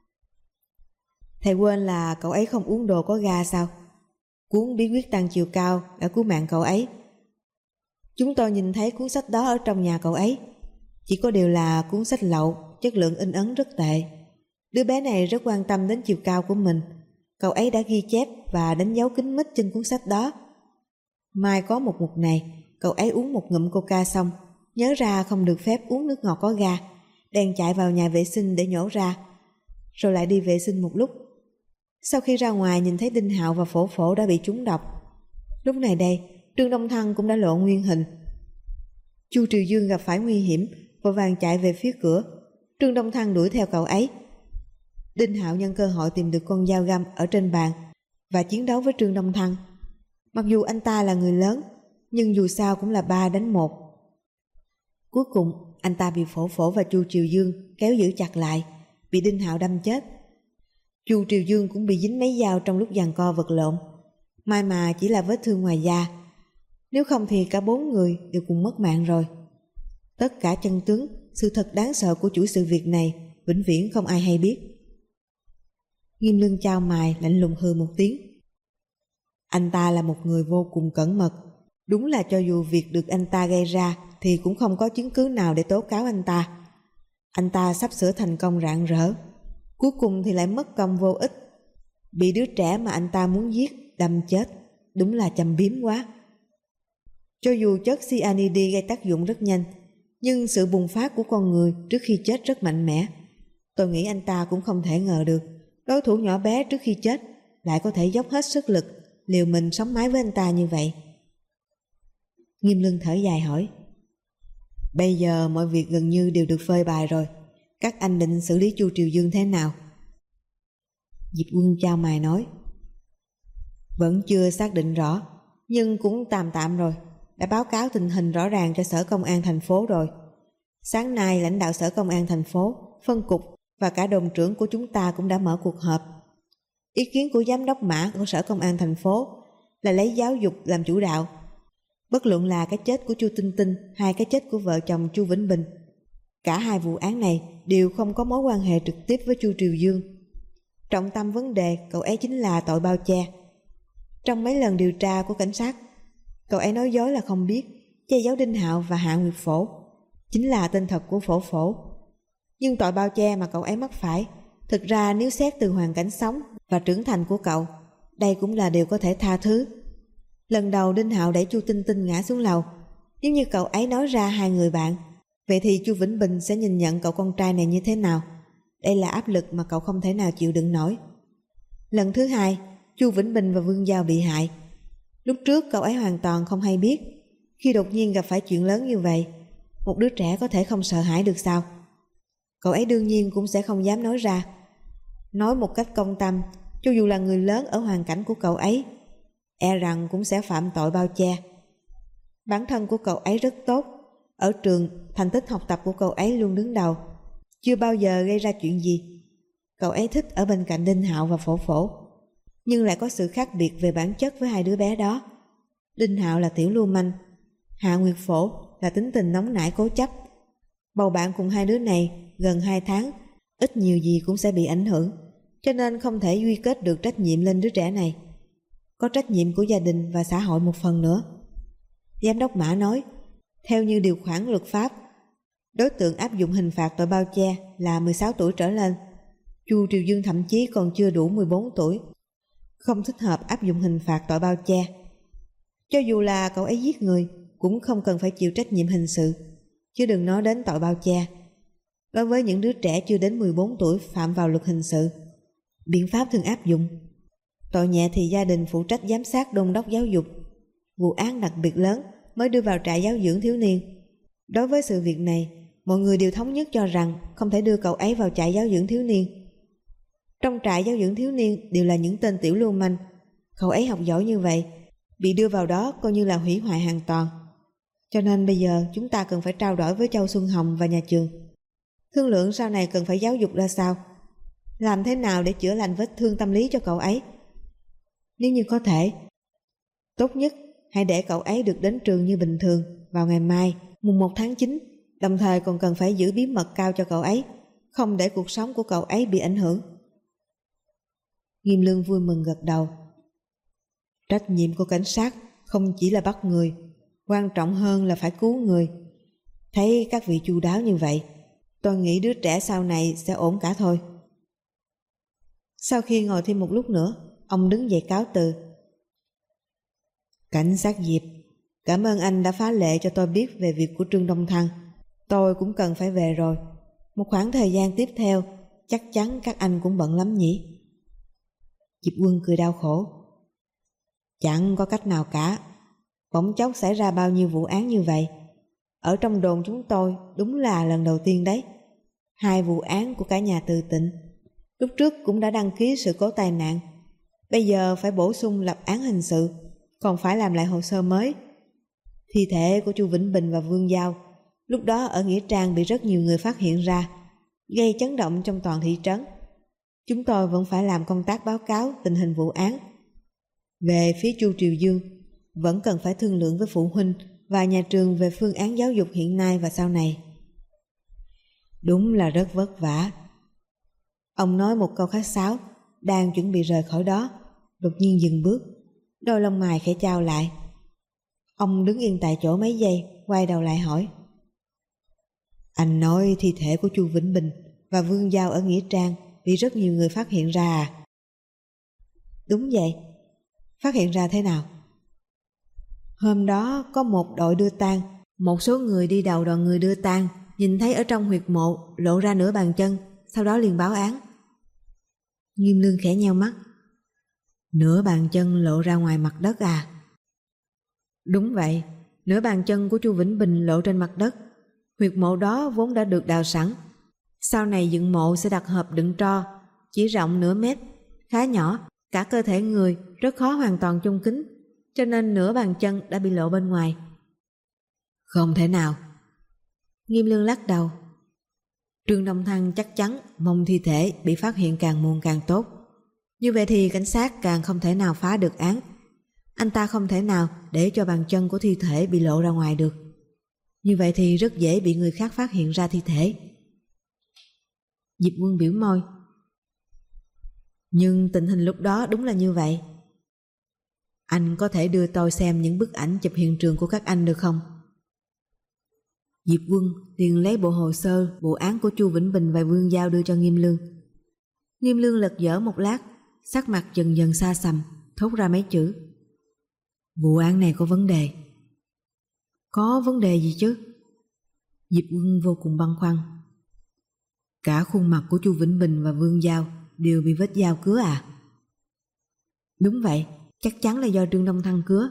Thầy quên là cậu ấy không uống đồ có ga sao? Cuốn bí quyết tăng chiều cao đã cứu mạng cậu ấy. Chúng tôi nhìn thấy cuốn sách đó ở trong nhà cậu ấy. Chỉ có điều là cuốn sách lậu, chất lượng in ấn rất tệ. Đứa bé này rất quan tâm đến chiều cao của mình. Cậu ấy đã ghi chép và đánh dấu kín mít trên cuốn sách đó. Mai có một mục này, cậu ấy uống một ngụm coca xong, nhớ ra không được phép uống nước ngọt có ga, bèn chạy vào nhà vệ sinh để nhổ ra, rồi lại đi vệ sinh một lúc. Sau khi ra ngoài nhìn thấy Đinh Hạo và Phổ Phổ đã bị trúng độc. Lúc này đây, Trương Đông Thăng cũng đã lộ nguyên hình. Chu Triều Dương gặp phải nguy hiểm, vội vàng chạy về phía cửa. Trương Đông Thăng đuổi theo cậu ấy. Đinh Hạo nhân cơ hội tìm được con dao găm ở trên bàn và chiến đấu với Trương Đông Thăng. Mặc dù anh ta là người lớn, nhưng dù sao cũng là 3 đánh 1. Cuối cùng, anh ta bị Phổ Phổ và Chu Triều Dương kéo giữ chặt lại, bị Đinh Hạo đâm chết. Chu Triều Dương cũng bị dính mấy dao trong lúc giằng co vật lộn. May mà chỉ là vết thương ngoài da, nếu không thì cả 4 người đều cùng mất mạng rồi. Tất cả chân tướng, sự thật đáng sợ của chuỗi sự việc này vĩnh viễn không ai hay biết. Nghiêm Lương chau mày lạnh lùng hừ một tiếng. Anh ta là một người vô cùng cẩn mật. Đúng là cho dù việc được anh ta gây ra thì cũng không có chứng cứ nào để tố cáo anh ta. Anh ta sắp sửa thành công rạng rỡ, cuối cùng thì lại mất công vô ích, bị đứa trẻ mà anh ta muốn giết đâm chết. Đúng là châm biếm quá. Cho dù chất cyanide gây tác dụng rất nhanh, nhưng sự bùng phát của con người trước khi chết rất mạnh mẽ. Tôi nghĩ anh ta cũng không thể ngờ được đối thủ nhỏ bé trước khi chết lại có thể dốc hết sức lực liều mình sống mái với anh ta như vậy. Nghiêm Lương thở dài hỏi: Bây giờ mọi việc gần như đều được phơi bày rồi, các anh định xử lý Chu Triều Dương thế nào? Diệp Quân chau mày nói: Vẫn chưa xác định rõ, nhưng cũng tạm tạm rồi, đã báo cáo tình hình rõ ràng cho Sở Công an thành phố rồi. Sáng nay lãnh đạo Sở Công an thành phố, phân cục và cả đồn trưởng của chúng ta cũng đã mở cuộc họp. Ý kiến của giám đốc Mã của Sở Công an thành phố là lấy giáo dục làm chủ đạo. Bất luận là cái chết của Chu Tinh Tinh hay cái chết của vợ chồng Chu Vĩnh Bình, cả hai vụ án này đều không có mối quan hệ trực tiếp với Chu Triều Dương. Trọng tâm vấn đề cậu ấy chính là tội bao che. Trong mấy lần điều tra của cảnh sát, cậu ấy nói dối là không biết, che giấu Đinh Hạo và Hạ Nguyệt Phổ chính là tên thật của Phổ Phổ. Nhưng tội bao che mà cậu ấy mắc phải, thực ra nếu xét từ hoàn cảnh sống và trưởng thành của cậu, đây cũng là điều có thể tha thứ. Lần đầu Đinh Hạo đẩy Chu Tinh Tinh ngã xuống lầu, nếu như cậu ấy nói ra hai người bạn, vậy thì Chu Vĩnh Bình sẽ nhìn nhận cậu con trai này như thế nào? Đây là áp lực mà cậu không thể nào chịu đựng nổi. Lần thứ hai, Chu Vĩnh Bình và Vương Giao bị hại. Lúc trước cậu ấy hoàn toàn không hay biết. Khi đột nhiên gặp phải chuyện lớn như vậy, một đứa trẻ có thể không sợ hãi được sao? Cậu ấy đương nhiên cũng sẽ không dám nói ra. Nói một cách công tâm, cho dù là người lớn ở hoàn cảnh của cậu ấy, e rằng cũng sẽ phạm tội bao che. Bản thân của cậu ấy rất tốt, ở trường thành tích học tập của cậu ấy luôn đứng đầu, chưa bao giờ gây ra chuyện gì. Cậu ấy thích ở bên cạnh Đinh Hạo và Phổ Phổ, nhưng lại có sự khác biệt về bản chất với hai đứa bé đó. Đinh Hạo là tiểu lưu manh, Hạ Nguyệt Phổ là tính tình nóng nảy cố chấp. Bầu bạn cùng hai đứa này gần 2 tháng, ít nhiều gì cũng sẽ bị ảnh hưởng, cho nên không thể quy kết được trách nhiệm lên đứa trẻ này. Có trách nhiệm của gia đình và xã hội một phần nữa. Giám đốc Mã nói, theo như điều khoản luật pháp, đối tượng áp dụng hình phạt tội bao che là 16 tuổi trở lên. Chu Triều Dương thậm chí còn chưa đủ 14 tuổi, không thích hợp áp dụng hình phạt tội bao che. Cho dù là cậu ấy giết người cũng không cần phải chịu trách nhiệm hình sự, chứ đừng nói đến tội bao che. Đối với những đứa trẻ chưa đến 14 tuổi phạm vào luật hình sự, biện pháp thường áp dụng. Tội nhẹ thì gia đình phụ trách giám sát đôn đốc giáo dục. Vụ án đặc biệt lớn mới đưa vào trại giáo dưỡng thiếu niên. Đối với sự việc này, mọi người đều thống nhất cho rằng không thể đưa cậu ấy vào trại giáo dưỡng thiếu niên. Trong trại giáo dưỡng thiếu niên đều là những tên tiểu lưu manh. Cậu ấy học giỏi như vậy, bị đưa vào đó coi như là hủy hoại hoàn toàn. Cho nên bây giờ chúng ta cần phải trao đổi với Châu Xuân Hồng và nhà trường, thương lượng sau này cần phải giáo dục ra sao, làm thế nào để chữa lành vết thương tâm lý cho cậu ấy. Nếu như có thể, tốt nhất hãy để cậu ấy được đến trường như bình thường vào ngày mai, mùng 1 tháng 9, đồng thời còn cần phải giữ bí mật cao cho cậu ấy, không để cuộc sống của cậu ấy bị ảnh hưởng. Nghiêm Lương vui mừng gật đầu. Trách nhiệm của cảnh sát không chỉ là bắt người, quan trọng hơn là phải cứu người. Thấy các vị chu đáo như vậy, tôi nghĩ đứa trẻ sau này sẽ ổn cả thôi. Sau khi ngồi thêm một lúc nữa, ông đứng dậy cáo từ. Cảnh sát Diệp, cảm ơn anh đã phá lệ cho tôi biết về việc của Trương Đông Thăng. Tôi cũng cần phải về rồi. Một khoảng thời gian tiếp theo, chắc chắn các anh cũng bận lắm nhỉ? Diệp Quân cười đau khổ. Chẳng có cách nào cả. Bỗng chốc xảy ra bao nhiêu vụ án như vậy. Ở trong đồn chúng tôi đúng là lần đầu tiên đấy. 2 vụ án của cả nhà Từ Tịnh. Lúc trước cũng đã đăng ký sự cố tai nạn. Bây giờ phải bổ sung lập án hình sự, còn phải làm lại hồ sơ mới. Thi thể của Chu Vĩnh Bình và Vương Giao lúc đó ở Nghĩa Trang bị rất nhiều người phát hiện ra, gây chấn động trong toàn thị trấn. Chúng tôi vẫn phải làm công tác báo cáo tình hình vụ án. Về phía Chu Triều Dương, vẫn cần phải thương lượng với phụ huynh và nhà trường về phương án giáo dục hiện nay và sau này. Đúng là rất vất vả. Ông nói một câu khách sáo, đang chuẩn bị rời khỏi đó, đột nhiên dừng bước, đôi lông mày khẽ chau lại. Ông đứng yên tại chỗ mấy giây, quay đầu lại hỏi. Anh nói thi thể của Chu Vĩnh Bình và Vương Giao ở Nghĩa Trang bị rất nhiều người phát hiện ra à? Đúng vậy. Phát hiện ra thế nào? Hôm đó có một đội đưa tang, một số người đi đầu đoàn người đưa tang nhìn thấy ở trong huyệt mộ lộ ra nửa bàn chân, sau đó liền báo án. Nghiêm Lương khẽ nheo mắt. Nửa bàn chân lộ ra ngoài mặt đất à? Đúng vậy, nửa bàn chân của Chu Vĩnh Bình lộ trên mặt đất. Huyệt mộ đó vốn đã được đào sẵn. Sau này dựng mộ sẽ đặt hộp đựng tro, chỉ rộng nửa mét, khá nhỏ, cả cơ thể người rất khó hoàn toàn chôn kín, cho nên nửa bàn chân đã bị lộ bên ngoài. Không thể nào. Nghiêm Lương lắc đầu. Trương Đông Thăng chắc chắn mong thi thể bị phát hiện càng muộn càng tốt. Như vậy thì cảnh sát càng không thể nào phá được án. Anh ta không thể nào để cho bàn chân của thi thể bị lộ ra ngoài được. Như vậy thì rất dễ bị người khác phát hiện ra thi thể. Diệp Quân biểu môi. Nhưng tình hình lúc đó đúng là như vậy. Anh có thể đưa tôi xem những bức ảnh chụp hiện trường của các anh được không? Diệp Quân liền lấy bộ hồ sơ vụ án của Chu Vĩnh Bình và Vương Giao đưa cho Nghiêm Lương. Nghiêm Lương lật dở một lát, sắc mặt dần dần xa sầm, thốt ra mấy chữ. Vụ án này có vấn đề. Có vấn đề gì chứ? Diệp Quân vô cùng băn khoăn. Cả khuôn mặt của Chu Vĩnh Bình và Vương Giao đều bị vết dao cứa à? Đúng vậy, chắc chắn là do Trương Đông Thăng cứa.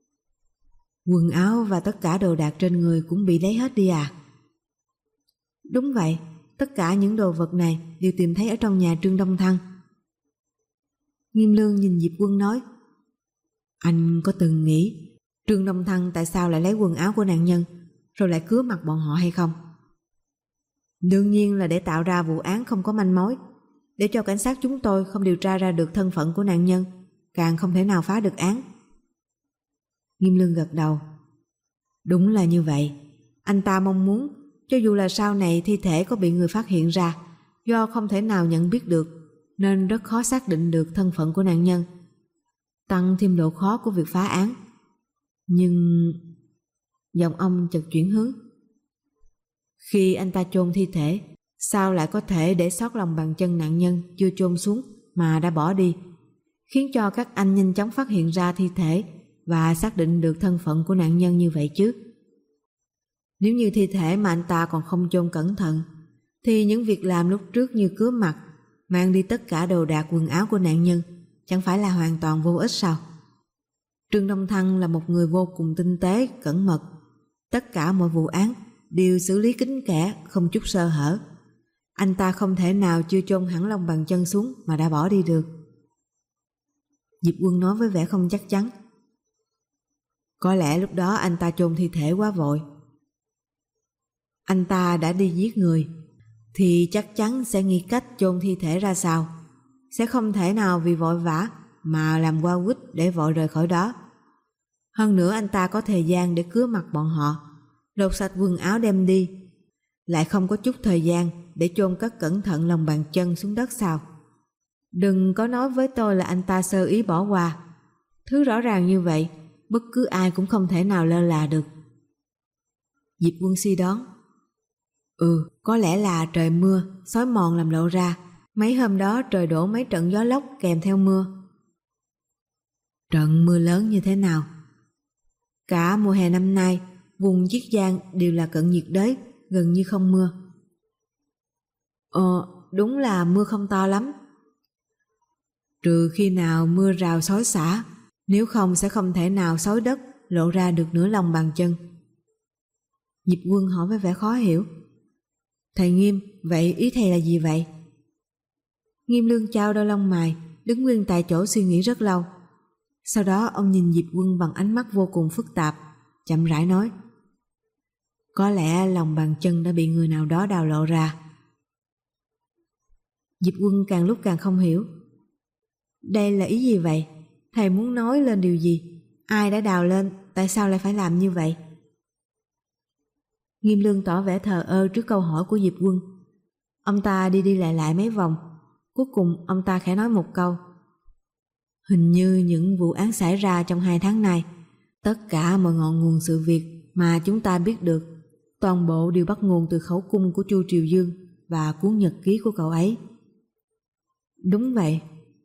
Quần áo và tất cả đồ đạc trên người cũng bị lấy hết đi à? Đúng vậy, tất cả những đồ vật này đều tìm thấy ở trong nhà Trương Đông Thăng. Nghiêm Lương nhìn Diệp Quân nói. Anh có từng nghĩ Trương Đông Thăng tại sao lại lấy quần áo của nạn nhân rồi lại cứa mặt bọn họ hay không? Đương nhiên là để tạo ra vụ án không có manh mối, để cho cảnh sát chúng tôi không điều tra ra được thân phận của nạn nhân, càng không thể nào phá được án. Nghiêm Lương gật đầu. Đúng là như vậy. Anh ta mong muốn cho dù là sau này thi thể có bị người phát hiện ra, do không thể nào nhận biết được nên rất khó xác định được thân phận của nạn nhân, tăng thêm độ khó của việc phá án. Nhưng... Giọng ông chợt chuyển hướng. Khi anh ta chôn thi thể, sao lại có thể để sót lòng bàn chân nạn nhân chưa chôn xuống mà đã bỏ đi, khiến cho các anh nhanh chóng phát hiện ra thi thể và xác định được thân phận của nạn nhân như vậy chứ? Nếu như thi thể mà anh ta còn không chôn cẩn thận, thì những việc làm lúc trước như cứa mặt, mang đi tất cả đồ đạc quần áo của nạn nhân chẳng phải là hoàn toàn vô ích sao? Trương Đông Thăng là một người vô cùng tinh tế, cẩn mật. Tất cả mọi vụ án đều xử lý kín kẽ, không chút sơ hở. Anh ta không thể nào chưa chôn hẳn lòng bàn chân xuống mà đã bỏ đi được. Diệp Quân nói với vẻ không chắc chắn. Có lẽ lúc đó anh ta chôn thi thể quá vội. Anh ta đã đi giết người thì chắc chắn sẽ nghĩ cách chôn thi thể ra sao, sẽ không thể nào vì vội vã mà làm qua quýt để vội rời khỏi đó. Hơn nữa anh ta có thời gian để cứa mặt bọn họ, lột sạch quần áo đem đi, lại không có chút thời gian để chôn cất cẩn thận lòng bàn chân xuống đất sao? Đừng có nói với tôi là anh ta sơ ý bỏ qua. Thứ rõ ràng như vậy, bất cứ ai cũng không thể nào lơ là được. Diệp Quân suy đoán. Có lẽ là trời mưa, xói mòn làm lộ ra. Mấy hôm đó trời đổ mấy trận gió lốc kèm theo mưa. Trận mưa lớn như thế nào? Cả mùa hè năm nay, vùng Chiết Giang đều là cận nhiệt đới, gần như không mưa. Đúng là mưa không to lắm. Trừ khi nào mưa rào xối xả, nếu không sẽ không thể nào xối đất lộ ra được nửa lòng bàn chân. Diệp Quân hỏi với vẻ khó hiểu. Thầy Nghiêm, vậy ý thầy là gì vậy? Nghiêm Lương chau đôi lông mày, đứng nguyên tại chỗ suy nghĩ rất lâu. Sau đó ông nhìn Diệp Quân bằng ánh mắt vô cùng phức tạp, chậm rãi nói. Có lẽ lòng bàn chân đã bị người nào đó đào lộ ra. Diệp Quân càng lúc càng không hiểu. Đây là ý gì vậy? Thầy muốn nói lên điều gì? Ai đã đào lên? Tại sao lại phải làm như vậy? Nghiêm Lương tỏ vẻ thờ ơ trước câu hỏi của Diệp Quân. Ông ta đi đi lại lại mấy vòng. Cuối cùng ông ta khẽ nói một câu. Hình như những vụ án xảy ra trong 2 tháng này, tất cả mọi ngọn nguồn sự việc mà chúng ta biết được, toàn bộ đều bắt nguồn từ khẩu cung của Chu Triều Dương và cuốn nhật ký của cậu ấy. Đúng vậy.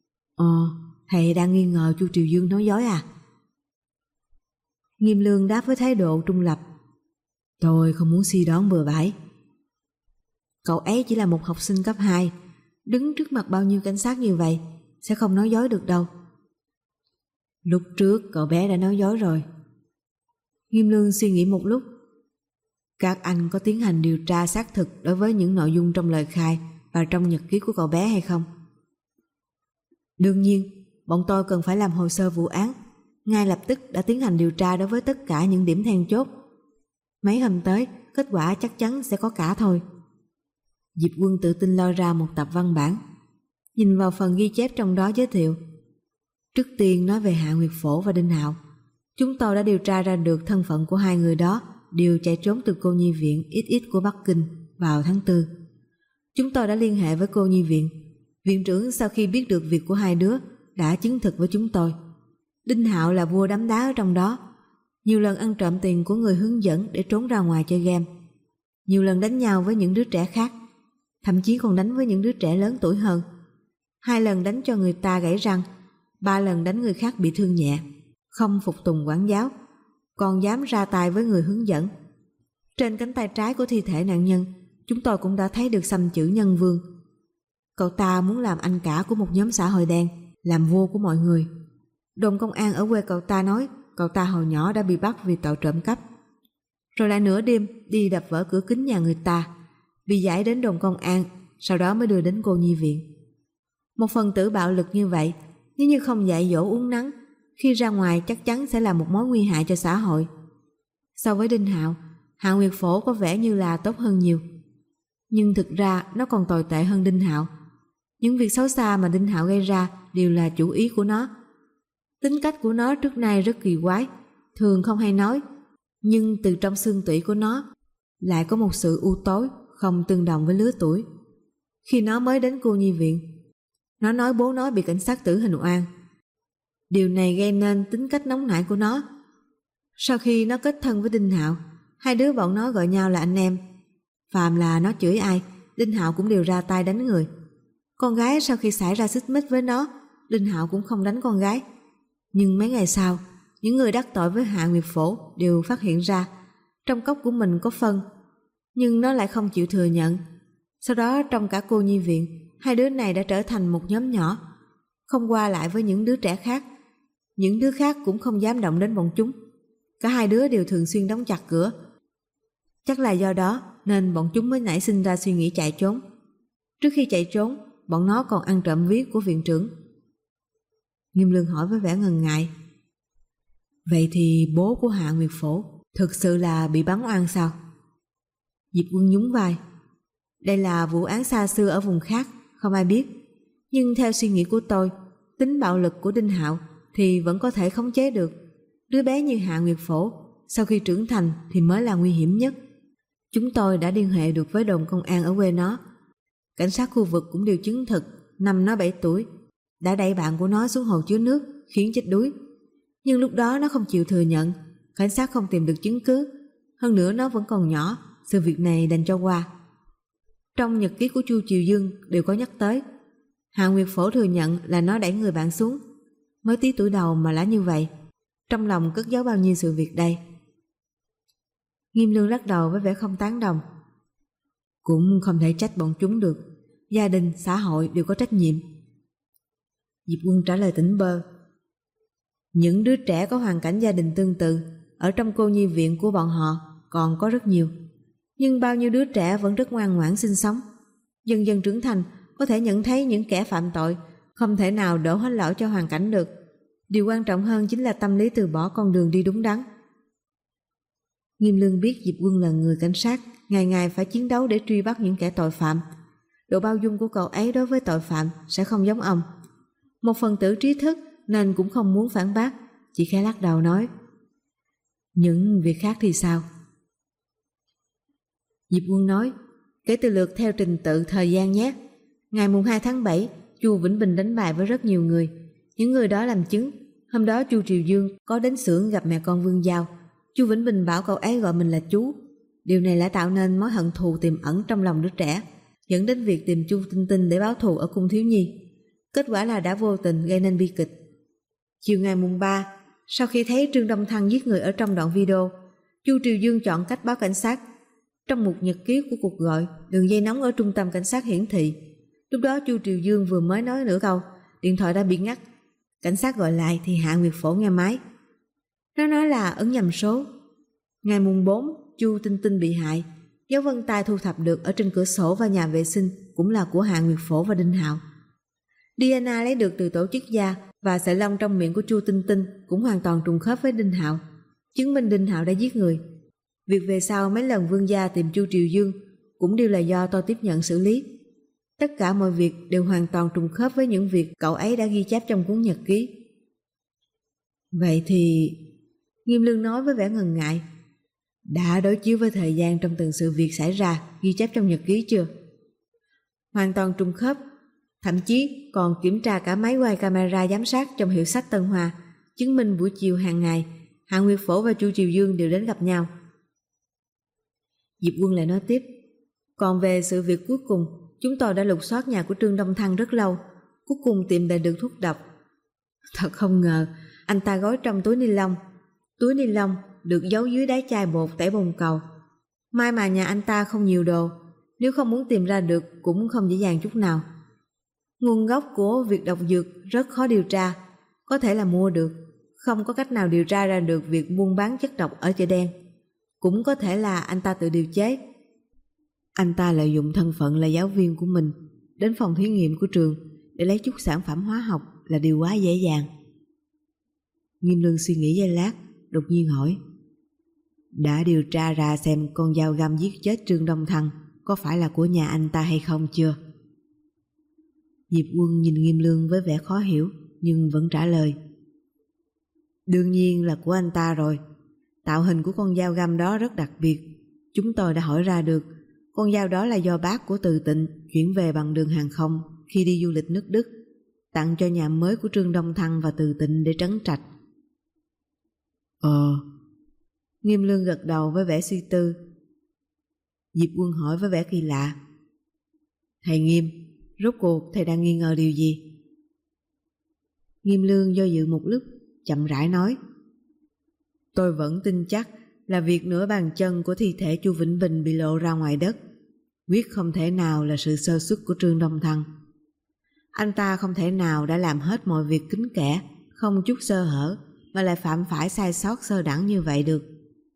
Thầy đang nghi ngờ Chu Triều Dương nói dối à? Nghiêm Lương đáp với thái độ trung lập. Tôi không muốn suy đoán bừa bãi. Cậu ấy chỉ là một học sinh cấp 2, đứng trước mặt bao nhiêu cảnh sát như vậy, sẽ không nói dối được đâu. Lúc trước cậu bé đã nói dối rồi. Nghiêm Lương suy nghĩ một lúc. Các anh có tiến hành điều tra xác thực đối với những nội dung trong lời khai và trong nhật ký của cậu bé hay không? Đương nhiên, bọn tôi cần phải làm hồ sơ vụ án, ngay lập tức đã tiến hành điều tra đối với tất cả những điểm then chốt. Mấy hôm tới, kết quả chắc chắn sẽ có cả thôi. Diệp Quân tự tin lôi ra một tập văn bản, nhìn vào phần ghi chép trong đó giới thiệu. Trước tiên nói về Hạ Nguyệt Phổ và Đinh Hạo. Chúng tôi đã điều tra ra được thân phận của 2 người đó đều chạy trốn từ cô nhi viện XX của Bắc Kinh vào tháng 4. Chúng tôi đã liên hệ với cô nhi viện. Viện trưởng sau khi biết được việc của 2 đứa đã chứng thực với chúng tôi. Đinh Hạo là vua đấm đá ở trong đó, nhiều lần ăn trộm tiền của người hướng dẫn để trốn ra ngoài chơi game, nhiều lần đánh nhau với những đứa trẻ khác, thậm chí còn đánh với những đứa trẻ lớn tuổi hơn. 2 lần đánh cho người ta gãy răng, 3 lần đánh người khác bị thương nhẹ, không phục tùng quản giáo, còn dám ra tay với người hướng dẫn. Trên cánh tay trái của thi thể nạn nhân, chúng tôi cũng đã thấy được xăm chữ Nhân Vương. Cậu ta muốn làm anh cả của một nhóm xã hội đen, làm vua của mọi người. Đồn công an ở quê cậu ta nói cậu ta hồi nhỏ đã bị bắt vì tội trộm cắp, rồi lại nửa đêm đi đập vỡ cửa kính nhà người ta, bị giải đến đồn công an, sau đó mới đưa đến cô nhi viện. Một phần tử bạo lực như vậy, nếu như không dạy dỗ uống nắng, khi ra ngoài chắc chắn sẽ là một mối nguy hại cho xã hội. So với Đinh Hạo, Hạ Nguyệt Phổ có vẻ như là tốt hơn nhiều, nhưng thực ra nó còn tồi tệ hơn Đinh Hạo. Những việc xấu xa mà Đinh Hạo gây ra đều là chủ ý của nó. Tính cách của nó trước nay rất kỳ quái, thường không hay nói, nhưng từ trong xương tủy của nó lại có một sự u tối không tương đồng với lứa tuổi. Khi nó mới đến cô nhi viện, nó nói bố nó bị cảnh sát tử hình oan. Điều này gây nên tính cách nóng nảy của nó. Sau khi nó kết thân với Đinh Hạo, 2 đứa bọn nó gọi nhau là anh em. Phàm là nó chửi ai, Đinh Hạo cũng đều ra tay đánh người. Con gái sau khi xảy ra xích mích với nó, Đinh Hạo cũng không đánh con gái. Nhưng mấy ngày sau, những người đắc tội với Hạ Nguyệt Phổ đều phát hiện ra trong cốc của mình có phân, nhưng nó lại không chịu thừa nhận. Sau đó trong cả cô nhi viện, 2 đứa này đã trở thành một nhóm nhỏ, không qua lại với những đứa trẻ khác. Những đứa khác cũng không dám động đến bọn chúng. Cả 2 đứa đều thường xuyên đóng chặt cửa. Chắc là do đó nên bọn chúng mới nảy sinh ra suy nghĩ chạy trốn. Trước khi chạy trốn, bọn nó còn ăn trộm ví của viện trưởng. Nghiêm Lương hỏi với vẻ ngần ngại. Vậy thì bố của Hạ Nguyệt Phổ thực sự là bị bắn oan sao? Diệp Quân nhún vai. Đây là vụ án xa xưa ở vùng khác, không ai biết. Nhưng theo suy nghĩ của tôi, tính bạo lực của Đinh Hạo thì vẫn có thể khống chế được. Đứa bé như Hạ Nguyệt Phổ sau khi trưởng thành thì mới là nguy hiểm nhất. Chúng tôi đã liên hệ được với đồn công an ở quê nó. Cảnh sát khu vực cũng đều chứng thực năm nó 7 tuổi đã đẩy bạn của nó xuống hồ chứa nước khiến chết đuối. Nhưng lúc đó nó không chịu thừa nhận, cảnh sát không tìm được chứng cứ. Hơn nữa nó vẫn còn nhỏ, sự việc này đành cho qua. Trong nhật ký của Chu Triều Dương đều có nhắc tới. Hạ Nguyệt Phổ thừa nhận là nó đẩy người bạn xuống. Mới tí tuổi đầu mà đã như vậy. trong lòng cất giấu bao nhiêu sự việc đây? Nghiêm Lương lắc đầu với vẻ không tán đồng. Cũng không thể trách bọn chúng được, gia đình, xã hội đều có trách nhiệm. Diệp Quân trả lời tỉnh bơ. Những đứa trẻ có hoàn cảnh gia đình tương tự ở trong cô nhi viện của bọn họ còn có rất nhiều, nhưng bao nhiêu đứa trẻ vẫn rất ngoan ngoãn sinh sống. Dần dần trưởng thành, có thể nhận thấy những kẻ phạm tội không thể nào đổ hết lỗi cho hoàn cảnh được. Điều quan trọng hơn chính là tâm lý từ bỏ con đường đi đúng đắn. Nghiêm Lương biết Diệp Quân là người cảnh sát, ngày ngày phải chiến đấu để truy bắt những kẻ tội phạm. Độ bao dung của cậu ấy đối với tội phạm sẽ không giống ông. Một phần tử trí thức nên cũng không muốn phản bác, chỉ khẽ lắc đầu nói. Những việc khác thì sao? Diệp Quân nói, kể từ lượt theo trình tự thời gian nhé. Ngày mùng 2 tháng 7, Chu Vĩnh Bình đánh bài với rất nhiều người. Những người đó làm chứng. Hôm đó Chu Triều Dương có đến xưởng gặp mẹ con Vương Giao. Chu Vĩnh Bình bảo cậu ấy gọi mình là chú. Điều này đã tạo nên mối hận thù tiềm ẩn trong lòng đứa trẻ, dẫn đến việc tìm Chu Tinh Tinh để báo thù ở cung thiếu nhi. Kết quả là đã vô tình gây nên bi kịch. Chiều ngày mùng 3, sau khi thấy Trương Đông Thăng giết người ở trong đoạn video, Chu Triều Dương chọn cách báo cảnh sát. Trong một nhật ký của cuộc gọi, đường dây nóng ở trung tâm cảnh sát hiển thị. Lúc đó Chu Triều Dương vừa mới nói nửa câu, điện thoại đã bị ngắt. Cảnh sát gọi lại thì Hạ Nguyệt Phổ nghe máy. Nó nói là ấn nhầm số. Ngày mùng 4, Chu Tinh Tinh bị hại. Dấu vân tay thu thập được ở trên cửa sổ và nhà vệ sinh cũng là của Hạ Nguyệt Phổ và Đinh Hạo. DNA lấy được từ tổ chức da và sợi lông trong miệng của Chu Tinh Tinh cũng hoàn toàn trùng khớp với Đinh Hạo, chứng minh Đinh Hạo đã giết người. Việc về sau mấy lần Vương gia tìm Chu Triều Dương cũng đều là do tôi tiếp nhận xử lý. Tất cả mọi việc đều hoàn toàn trùng khớp với những việc cậu ấy đã ghi chép trong cuốn nhật ký. Vậy thì... Nghiêm Lương nói với vẻ ngần ngại. Đã đối chiếu với thời gian trong từng sự việc xảy ra ghi chép trong nhật ký chưa? Hoàn toàn trùng khớp. Thậm chí còn kiểm tra cả máy quay camera giám sát trong hiệu sách Tân Hoa, chứng minh buổi chiều hàng ngày Hạ Nguyệt Phổ và Chu Triều Dương đều đến gặp nhau. Diệp Quân lại nói tiếp. Còn về sự việc cuối cùng, chúng tôi đã lục soát nhà của Trương Đông Thăng rất lâu, cuối cùng tìm lại được thuốc độc. Thật không ngờ, anh ta gói trong túi ni lông. Túi ni lông được giấu dưới đáy chai bột tẩy bồn cầu. May mà nhà anh ta không nhiều đồ, nếu không muốn tìm ra được cũng không dễ dàng chút nào. Nguồn gốc của việc độc dược rất khó điều tra, có thể là mua được, không có cách nào điều tra ra được việc buôn bán chất độc ở chợ đen. Cũng có thể là anh ta tự điều chế. Anh ta lợi dụng thân phận là giáo viên của mình đến phòng thí nghiệm của trường để lấy chút sản phẩm hóa học là điều quá dễ dàng. Nghiêm Lương suy nghĩ giây lát, đột nhiên hỏi. Đã điều tra ra xem con dao găm giết chết Trương Đông Thăng có phải là của nhà anh ta hay không chưa? Diệp Quân nhìn Nghiêm Lương với vẻ khó hiểu nhưng vẫn trả lời. Đương nhiên là của anh ta rồi. Tạo hình của con dao găm đó rất đặc biệt. Chúng tôi đã hỏi ra được con dao đó là do bác của Từ Tịnh chuyển về bằng đường hàng không khi đi du lịch nước Đức, tặng cho nhà mới của Trương Đông Thăng và Từ Tịnh để trấn trạch. Nghiêm Lương gật đầu với vẻ suy tư. Diệp Quân hỏi với vẻ kỳ lạ. Thầy Nghiêm, rốt cuộc thầy đang nghi ngờ điều gì? Nghiêm Lương do dự một lúc, chậm rãi nói. Tôi vẫn tin chắc là việc nửa bàn chân của thi thể Chu Vĩnh Bình bị lộ ra ngoài đất, quyết không thể nào là sự sơ suất của Trương Đông Thăng. Anh ta không thể nào đã làm hết mọi việc kín kẽ, không chút sơ hở, mà lại phạm phải sai sót sơ đẳng như vậy được.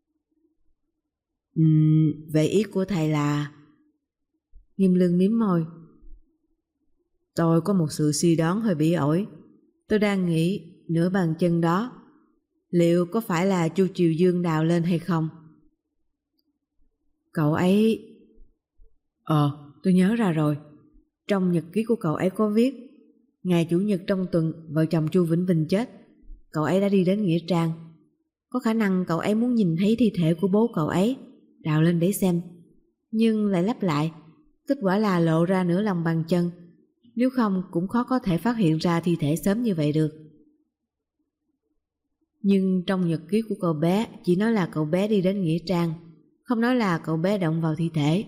Vậy ý của thầy là... Nghiêm Lương mím môi. Tôi có một sự suy đoán hơi bị ổi. Tôi đang nghĩ nửa bàn chân đó liệu có phải là Chu Triều Dương đào lên hay không? Cậu ấy... tôi nhớ ra rồi. Trong nhật ký của cậu ấy có viết ngày Chủ nhật trong tuần vợ chồng Chu Vĩnh Bình chết, cậu ấy đã đi đến Nghĩa Trang. Có khả năng cậu ấy muốn nhìn thấy thi thể của bố cậu ấy, đào lên để xem, nhưng lại lắp lại. Kết quả là lộ ra nửa lòng bàn chân. Nếu không cũng khó có thể phát hiện ra thi thể sớm như vậy được. Nhưng trong nhật ký của cậu bé chỉ nói là cậu bé đi đến Nghĩa Trang, không nói là cậu bé động vào thi thể.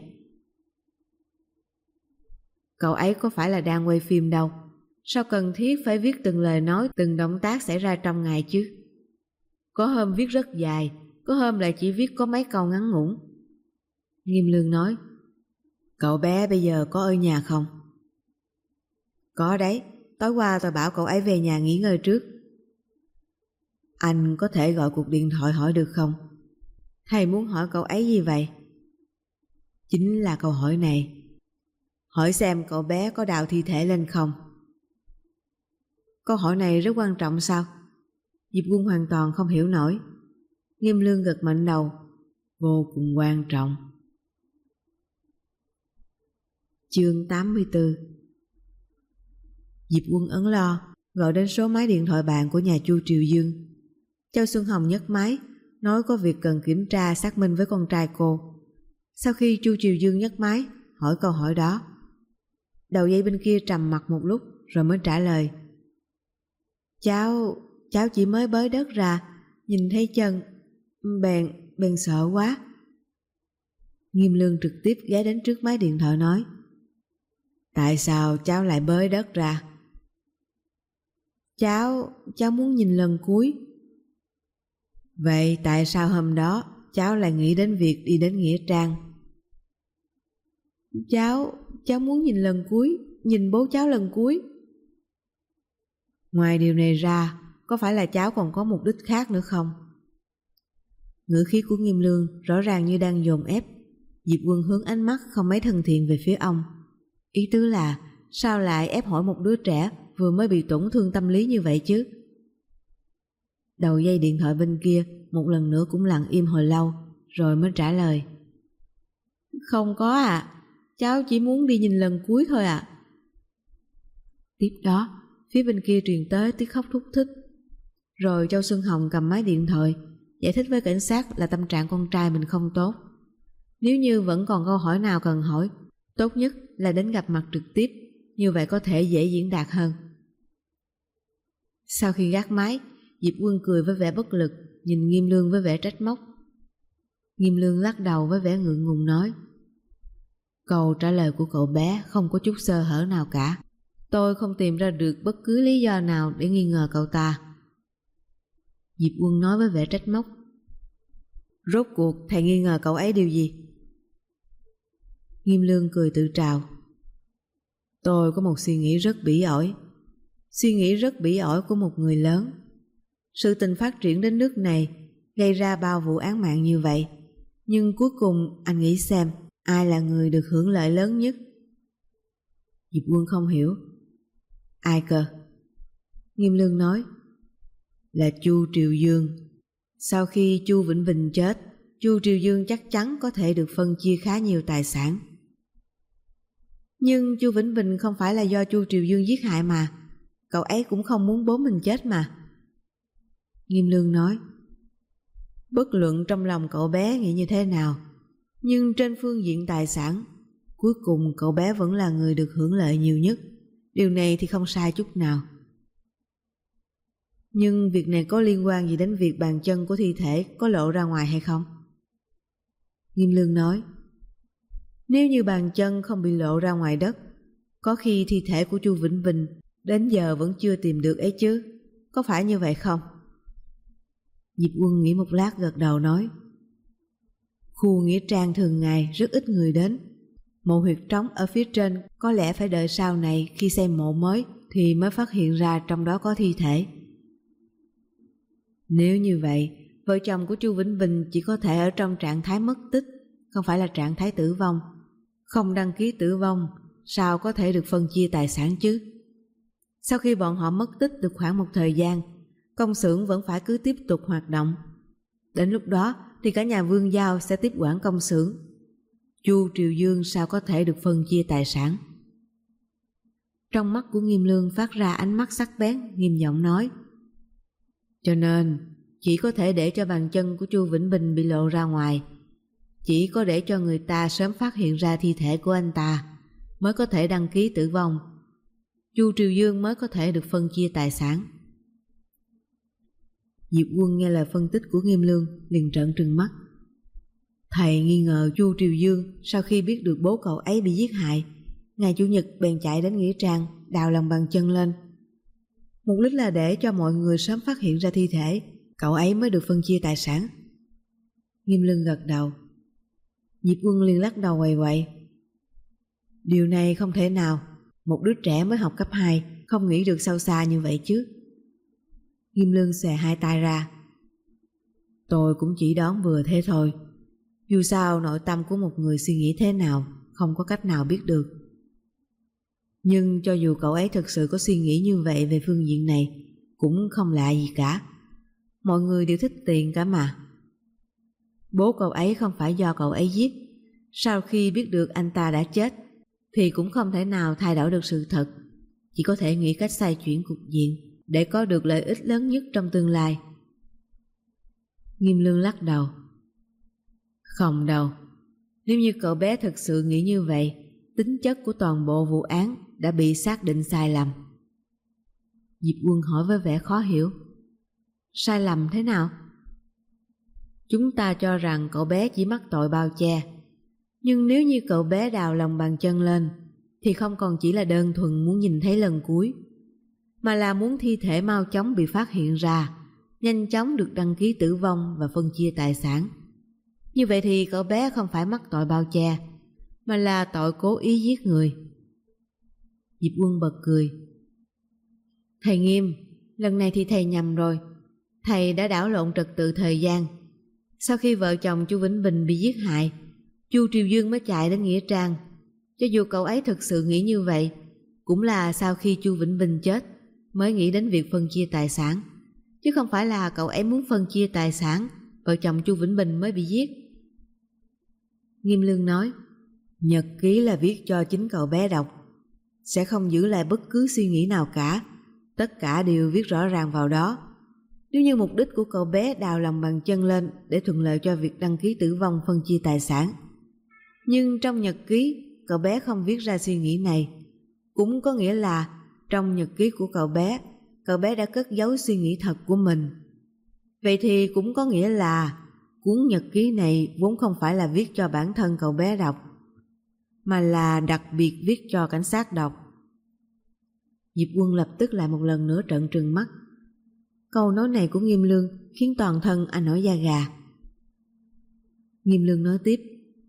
Cậu ấy có phải là đang quay phim đâu, sao cần thiết phải viết từng lời nói, từng động tác xảy ra trong ngày chứ? Có hôm viết rất dài, có hôm lại chỉ viết có mấy câu ngắn ngủn. Nghiêm Lương nói, cậu bé bây giờ có ở nhà không? Có đấy, tối qua tôi bảo cậu ấy về nhà nghỉ ngơi trước. Anh có thể gọi cuộc điện thoại hỏi được không? Thầy muốn hỏi cậu ấy gì vậy? Chính là câu hỏi này. Hỏi xem cậu bé có đào thi thể lên không? Câu hỏi này rất quan trọng sao? Diệp Quân hoàn toàn không hiểu nổi. Nghiêm Lương gật mạnh đầu. Vô cùng quan trọng. Chương 84. Diệp Quân ấn lo, gọi đến số máy điện thoại bàn của nhà Chu Triều Dương. Châu Xuân Hồng nhấc máy, nói có việc cần kiểm tra xác minh với con trai cô. Sau khi Chu Triều Dương nhấc máy, hỏi câu hỏi đó. Đầu dây bên kia trầm mặc một lúc rồi mới trả lời. Cháu chỉ mới bới đất ra, nhìn thấy chân, bèn sợ quá. Nghiêm Lương trực tiếp ghé đến trước máy điện thoại nói. Tại sao cháu lại bới đất ra? Cháu muốn nhìn lần cuối. Vậy tại sao hôm đó cháu lại nghĩ đến việc đi đến Nghĩa Trang? Cháu muốn nhìn lần cuối, nhìn bố cháu lần cuối. Ngoài điều này ra, có phải là cháu còn có mục đích khác nữa không? Ngữ khí của Nghiêm Lương rõ ràng như đang dồn ép. Diệp Quân hướng ánh mắt không mấy thân thiện về phía ông. Ý tứ là sao lại ép hỏi một đứa trẻ vừa mới bị tổn thương tâm lý như vậy chứ? Đầu dây điện thoại bên kia một lần nữa cũng lặng im hồi lâu rồi mới trả lời. Không có ạ, cháu chỉ muốn đi nhìn lần cuối thôi ạ. Tiếp đó phía bên kia truyền tới tiếng khóc thút thít. Rồi Châu Xuân Hồng cầm máy điện thoại giải thích với cảnh sát là tâm trạng con trai mình không tốt. Nếu như vẫn còn câu hỏi nào cần hỏi, tốt nhất là đến gặp mặt trực tiếp, như vậy có thể dễ diễn đạt hơn. Sau khi gác máy, Diệp Quân cười với vẻ bất lực, nhìn Nghiêm Lương với vẻ trách móc. Nghiêm Lương lắc đầu với vẻ ngượng ngùng nói. Câu trả lời của cậu bé không có chút sơ hở nào cả. Tôi không tìm ra được bất cứ lý do nào để nghi ngờ cậu ta. Diệp Quân nói với vẻ trách móc. Rốt cuộc thầy nghi ngờ cậu ấy điều gì? Nghiêm Lương cười tự trào. Tôi có một suy nghĩ rất bỉ ổi. Suy nghĩ rất bỉ ổi của một người lớn. Sự tình phát triển đến nước này gây ra bao vụ án mạng như vậy, nhưng cuối cùng anh nghĩ xem ai là người được hưởng lợi lớn nhất? Diệp Quân không hiểu. Ai cơ? Nghiêm Lương nói. Là Chu Triều Dương. Sau khi Chu Vĩnh Bình chết, Chu Triều Dương chắc chắn có thể được phân chia khá nhiều tài sản. Nhưng Chu Vĩnh Bình không phải là do Chu Triều Dương giết hại mà. Cậu ấy cũng không muốn bố mình chết mà. Nghiêm Lương nói. Bất luận trong lòng cậu bé nghĩ như thế nào, nhưng trên phương diện tài sản, cuối cùng cậu bé vẫn là người được hưởng lợi nhiều nhất. Điều này thì không sai chút nào. Nhưng việc này có liên quan gì đến việc bàn chân của thi thể có lộ ra ngoài hay không? Nghiêm Lương nói. Nếu như bàn chân không bị lộ ra ngoài đất, có khi thi thể của Chu Vĩnh Bình đến giờ vẫn chưa tìm được ấy chứ. Có phải như vậy không? Diệp Quân nghĩ một lát gật đầu nói. Khu nghĩa trang thường ngày rất ít người đến. Mộ huyệt trống ở phía trên có lẽ phải đợi sau này khi xây mộ mới thì mới phát hiện ra trong đó có thi thể. Nếu như vậy, vợ chồng của Chu Vĩnh Bình chỉ có thể ở trong trạng thái mất tích, không phải là trạng thái tử vong. Không đăng ký tử vong, sao có thể được phân chia tài sản chứ? Sau khi bọn họ mất tích được khoảng một thời gian, công xưởng vẫn phải cứ tiếp tục hoạt động. Đến lúc đó thì cả nhà Vương Giao sẽ tiếp quản công xưởng. Chu Triều Dương sao có thể được phân chia tài sản? Trong mắt của Nghiêm Lương phát ra ánh mắt sắc bén, nghiêm giọng nói. Cho nên chỉ có thể để cho bàn chân của Chu Vĩnh Bình bị lộ ra ngoài. Chỉ có để cho người ta sớm phát hiện ra thi thể của anh ta mới có thể đăng ký tử vong. Chu Triều Dương mới có thể được phân chia tài sản. Diệp Quân nghe lời phân tích của Nghiêm Lương liền trợn trừng mắt. Thầy nghi ngờ Chu Triều Dương sau khi biết được bố cậu ấy bị giết hại, ngày Chủ nhật bèn chạy đến nghĩa trang đào lòng bàn chân lên. Mục đích là để cho mọi người sớm phát hiện ra thi thể, Cậu ấy mới được phân chia tài sản. Nghiêm Lương gật đầu. Diệp Quân liền lắc đầu quậy quậy. Điều này không thể nào, một đứa trẻ mới học cấp 2 không nghĩ được sâu xa như vậy chứ. Nghiêm Lương xòe hai tay ra. Tôi cũng chỉ đoán vừa thế thôi. Dù sao nội tâm của một người suy nghĩ thế nào không có cách nào biết được. Nhưng cho dù cậu ấy thực sự có suy nghĩ như vậy về phương diện này cũng không lạ gì cả. Mọi người đều thích tiền cả mà. Bố cậu ấy không phải do cậu ấy giết. Sau khi biết được anh ta đã chết thì cũng không thể nào thay đổi được sự thật. Chỉ có thể nghĩ cách xoay chuyển cục diện để có được lợi ích lớn nhất trong tương lai. Nghiêm Lương lắc đầu. Không đâu. Nếu như cậu bé thực sự nghĩ như vậy, tính chất của toàn bộ vụ án đã bị xác định sai lầm. Diệp Quân hỏi với vẻ khó hiểu. Sai lầm thế nào? Chúng ta cho rằng cậu bé chỉ mắc tội bao che. Nhưng nếu như cậu bé đào lòng bàn chân lên thì không còn chỉ là đơn thuần muốn nhìn thấy lần cuối, mà là muốn thi thể mau chóng bị phát hiện ra, nhanh chóng được đăng ký tử vong và phân chia tài sản. Như vậy thì cậu bé không phải mắc tội bao che, mà là tội cố ý giết người. Diệp Quân bật cười. Thầy Nghiêm, lần này thì thầy nhầm rồi. Thầy đã đảo lộn trật tự thời gian. Sau khi vợ chồng Chu Vĩnh Bình bị giết hại, Chu Triều Dương mới chạy đến nghĩa trang. Cho dù cậu ấy thực sự nghĩ như vậy, cũng là sau khi Chu Vĩnh Bình chết mới nghĩ đến việc phân chia tài sản, chứ không phải là cậu ấy muốn phân chia tài sản vợ chồng Chu Vĩnh Bình mới bị giết. Nghiêm Lương nói, nhật ký là viết cho chính cậu bé đọc, sẽ không giữ lại bất cứ suy nghĩ nào cả, tất cả đều viết rõ ràng vào đó. Nếu như mục đích của cậu bé đào lòng bàn chân lên để thuận lợi cho việc đăng ký tử vong phân chia tài sản, nhưng trong nhật ký cậu bé không viết ra suy nghĩ này, cũng có nghĩa là trong nhật ký của cậu bé đã cất giấu suy nghĩ thật của mình. Vậy thì cũng có nghĩa là cuốn nhật ký này vốn không phải là viết cho bản thân cậu bé đọc, mà là đặc biệt viết cho cảnh sát đọc. Diệp Quân lập tức lại một lần nữa trợn trừng mắt. Câu nói này của Nghiêm Lương khiến toàn thân anh nổi da gà. Nghiêm Lương nói tiếp,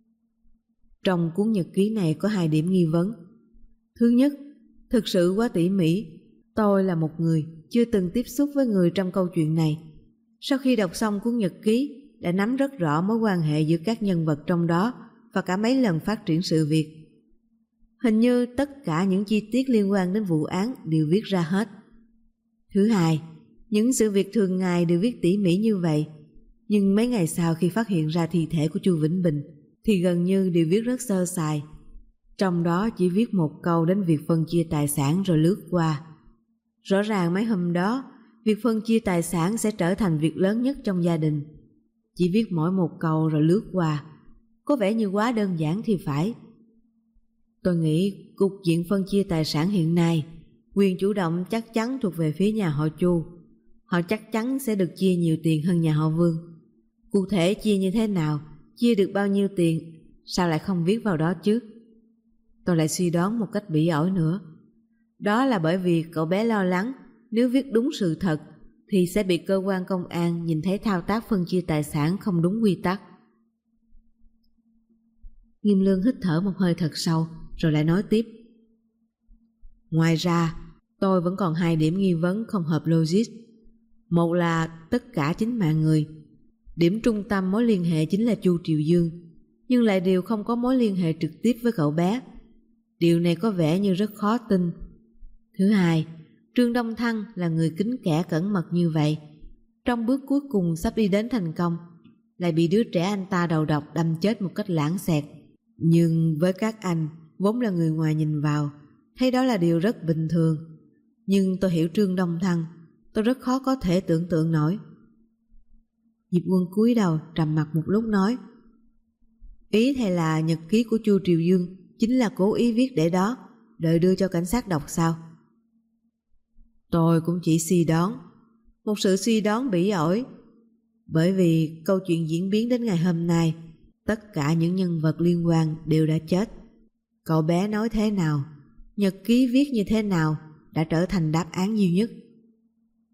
trong cuốn nhật ký này có 2 điểm nghi vấn. Thứ nhất, thực sự quá tỉ mỉ. Tôi là một người chưa từng tiếp xúc với người trong câu chuyện này. Sau khi đọc xong cuốn nhật ký, đã nắm rất rõ mối quan hệ giữa các nhân vật trong đó và cả mấy lần phát triển sự việc. Hình như tất cả những chi tiết liên quan đến vụ án đều viết ra hết. Thứ hai, những sự việc thường ngày đều viết tỉ mỉ như vậy, nhưng mấy ngày sau khi phát hiện ra thi thể của Chu Vĩnh Bình thì gần như đều viết rất sơ sài. Trong đó chỉ viết một câu đến việc phân chia tài sản rồi lướt qua. Rõ ràng mấy hôm đó, việc phân chia tài sản sẽ trở thành việc lớn nhất trong gia đình. Chỉ viết mỗi một câu rồi lướt qua, có vẻ như quá đơn giản thì phải. Tôi nghĩ cục diện phân chia tài sản hiện nay, quyền chủ động chắc chắn thuộc về phía nhà họ Chu. Họ chắc chắn sẽ được chia nhiều tiền hơn nhà họ Vương. Cụ thể chia như thế nào, chia được bao nhiêu tiền, sao lại không viết vào đó chứ? Tôi lại suy đoán một cách bỉ ổi nữa. Đó là bởi vì cậu bé lo lắng nếu viết đúng sự thật thì sẽ bị cơ quan công an nhìn thấy thao tác phân chia tài sản không đúng quy tắc. Nghiêm Lương hít thở một hơi thật sâu rồi lại nói tiếp. Ngoài ra, tôi vẫn còn 2 điểm nghi vấn không hợp logic. Một là tất cả chính mạng người. Điểm trung tâm mối liên hệ chính là Chu Triều Dương, nhưng lại đều không có mối liên hệ trực tiếp với cậu bé. Điều này có vẻ như rất khó tin. Thứ hai, Trương Đông Thăng là người kín kẽ cẩn mật như vậy, trong bước cuối cùng sắp đi đến thành công, lại bị đứa trẻ anh ta đầu độc đâm chết một cách lãng xẹt. Nhưng với các anh, vốn là người ngoài nhìn vào, thấy đó là điều rất bình thường. Nhưng tôi hiểu Trương Đông Thăng, tôi rất khó có thể tưởng tượng nổi. Diệp Quân cúi đầu trầm mặc một lúc nói, ý thầy là nhật ký của Chu Triều Dương chính là cố ý viết để đó, đợi đưa cho cảnh sát đọc sao? Tôi cũng chỉ suy đoán, một sự suy đoán bỉ ổi. Bởi vì câu chuyện diễn biến đến ngày hôm nay, tất cả những nhân vật liên quan đều đã chết. Cậu bé nói thế nào, nhật ký viết như thế nào đã trở thành đáp án duy nhất.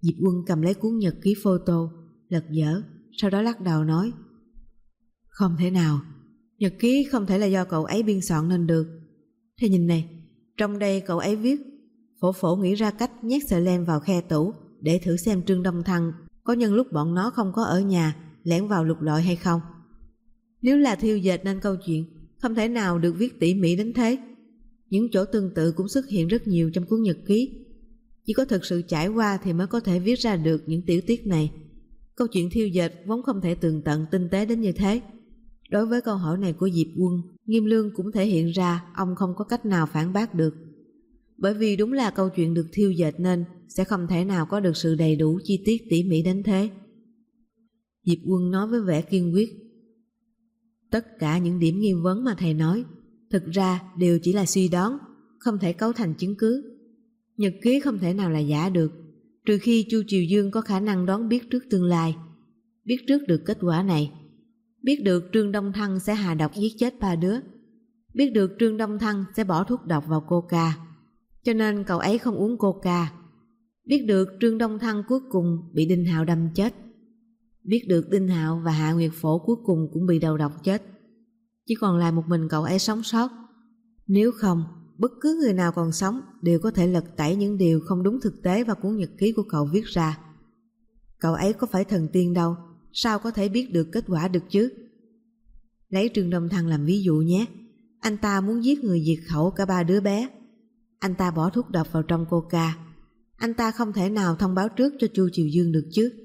Diệp Quân cầm lấy cuốn nhật ký photo, lật dở, sau đó lắc đầu nói: Không thể nào, nhật ký không thể là do cậu ấy biên soạn nên được. Thế nhìn này, trong đây cậu ấy viết: Phổ Phổ nghĩ ra cách nhét sợi len vào khe tủ để thử xem Trương Đông Thăng có nhân lúc bọn nó không có ở nhà lẻn vào lục lọi hay không. Nếu là thiêu dệt nên câu chuyện không thể nào được viết tỉ mỉ đến thế. Những chỗ tương tự cũng xuất hiện rất nhiều trong cuốn nhật ký. Chỉ có thực sự trải qua thì mới có thể viết ra được những tiểu tiết này. Câu chuyện thiêu dệt vốn không thể tường tận tinh tế đến như thế. Đối với câu hỏi này của Diệp Quân, Nghiêm Lương cũng thể hiện ra ông không có cách nào phản bác được. Bởi vì đúng là câu chuyện được thiêu dệt nên sẽ không thể nào có được sự đầy đủ chi tiết tỉ mỉ đến thế. Diệp Quân nói với vẻ kiên quyết: Tất cả những điểm nghi vấn mà thầy nói thực ra đều chỉ là suy đoán, không thể cấu thành chứng cứ. Nhật ký không thể nào là giả được, trừ khi Chu Triều Dương có khả năng đoán biết trước tương lai, biết trước được kết quả này, biết được Trương Đông Thăng sẽ hạ độc giết chết 3 đứa, biết được Trương Đông Thăng sẽ bỏ thuốc độc vào coca, cho nên cậu ấy không uống coca, biết được Trương Đông Thăng cuối cùng bị Đinh Hạo đâm chết, biết được Đinh Hạo và Hạ Nguyệt Phổ cuối cùng cũng bị đầu độc chết, chỉ còn lại một mình cậu ấy sống sót. Nếu không, bất cứ người nào còn sống đều có thể lật tẩy những điều không đúng thực tế vào cuốn nhật ký của cậu viết ra. Cậu ấy có phải thần tiên đâu, sao có thể biết được kết quả được chứ? Lấy Trương Đông Thăng làm ví dụ nhé. Anh ta muốn giết người diệt khẩu cả 3 đứa bé. Anh ta bỏ thuốc độc vào trong coca. Anh ta không thể nào thông báo trước cho Chu Triều Dương được chứ?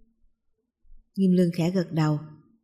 Nghiêm Lương khẽ gật đầu.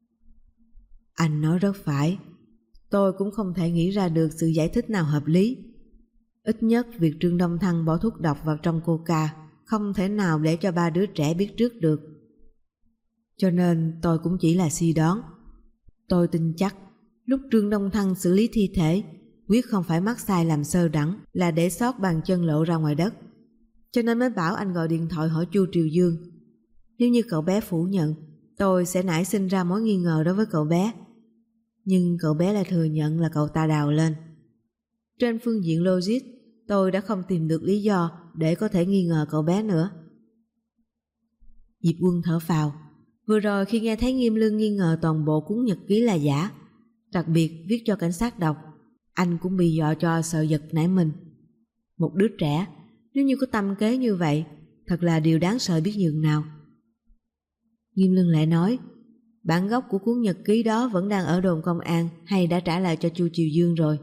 Anh nói rất phải. Tôi cũng không thể nghĩ ra được sự giải thích nào hợp lý. Ít nhất việc Trương Đông Thăng bỏ thuốc độc vào trong coca không thể nào để cho 3 đứa trẻ biết trước được. Cho nên tôi cũng chỉ là suy đoán. Tôi tin chắc lúc Trương Đông Thăng xử lý thi thể quyết không phải mắc sai làm sơ đẳng, là để sót bàn chân lộ ra ngoài đất, cho nên mới bảo anh gọi điện thoại hỏi Chu Triều Dương. Nếu như cậu bé phủ nhận, tôi sẽ nảy sinh ra mối nghi ngờ đối với cậu bé. Nhưng cậu bé lại thừa nhận là cậu ta đào lên. Trên phương diện logic, tôi đã không tìm được lý do để có thể nghi ngờ cậu bé nữa. Diệp Quân thở phào. Vừa rồi khi nghe thấy Nghiêm Lương nghi ngờ toàn bộ cuốn nhật ký là giả, đặc biệt viết cho cảnh sát đọc, anh cũng bị dọa cho sợ giật nảy mình. Một đứa trẻ nếu như có tâm kế như vậy, thật là điều đáng sợ biết nhường nào. Nghiêm Lương lại nói: Bản gốc của cuốn nhật ký đó vẫn đang ở đồn công an hay đã trả lại cho Chu Triều Dương rồi?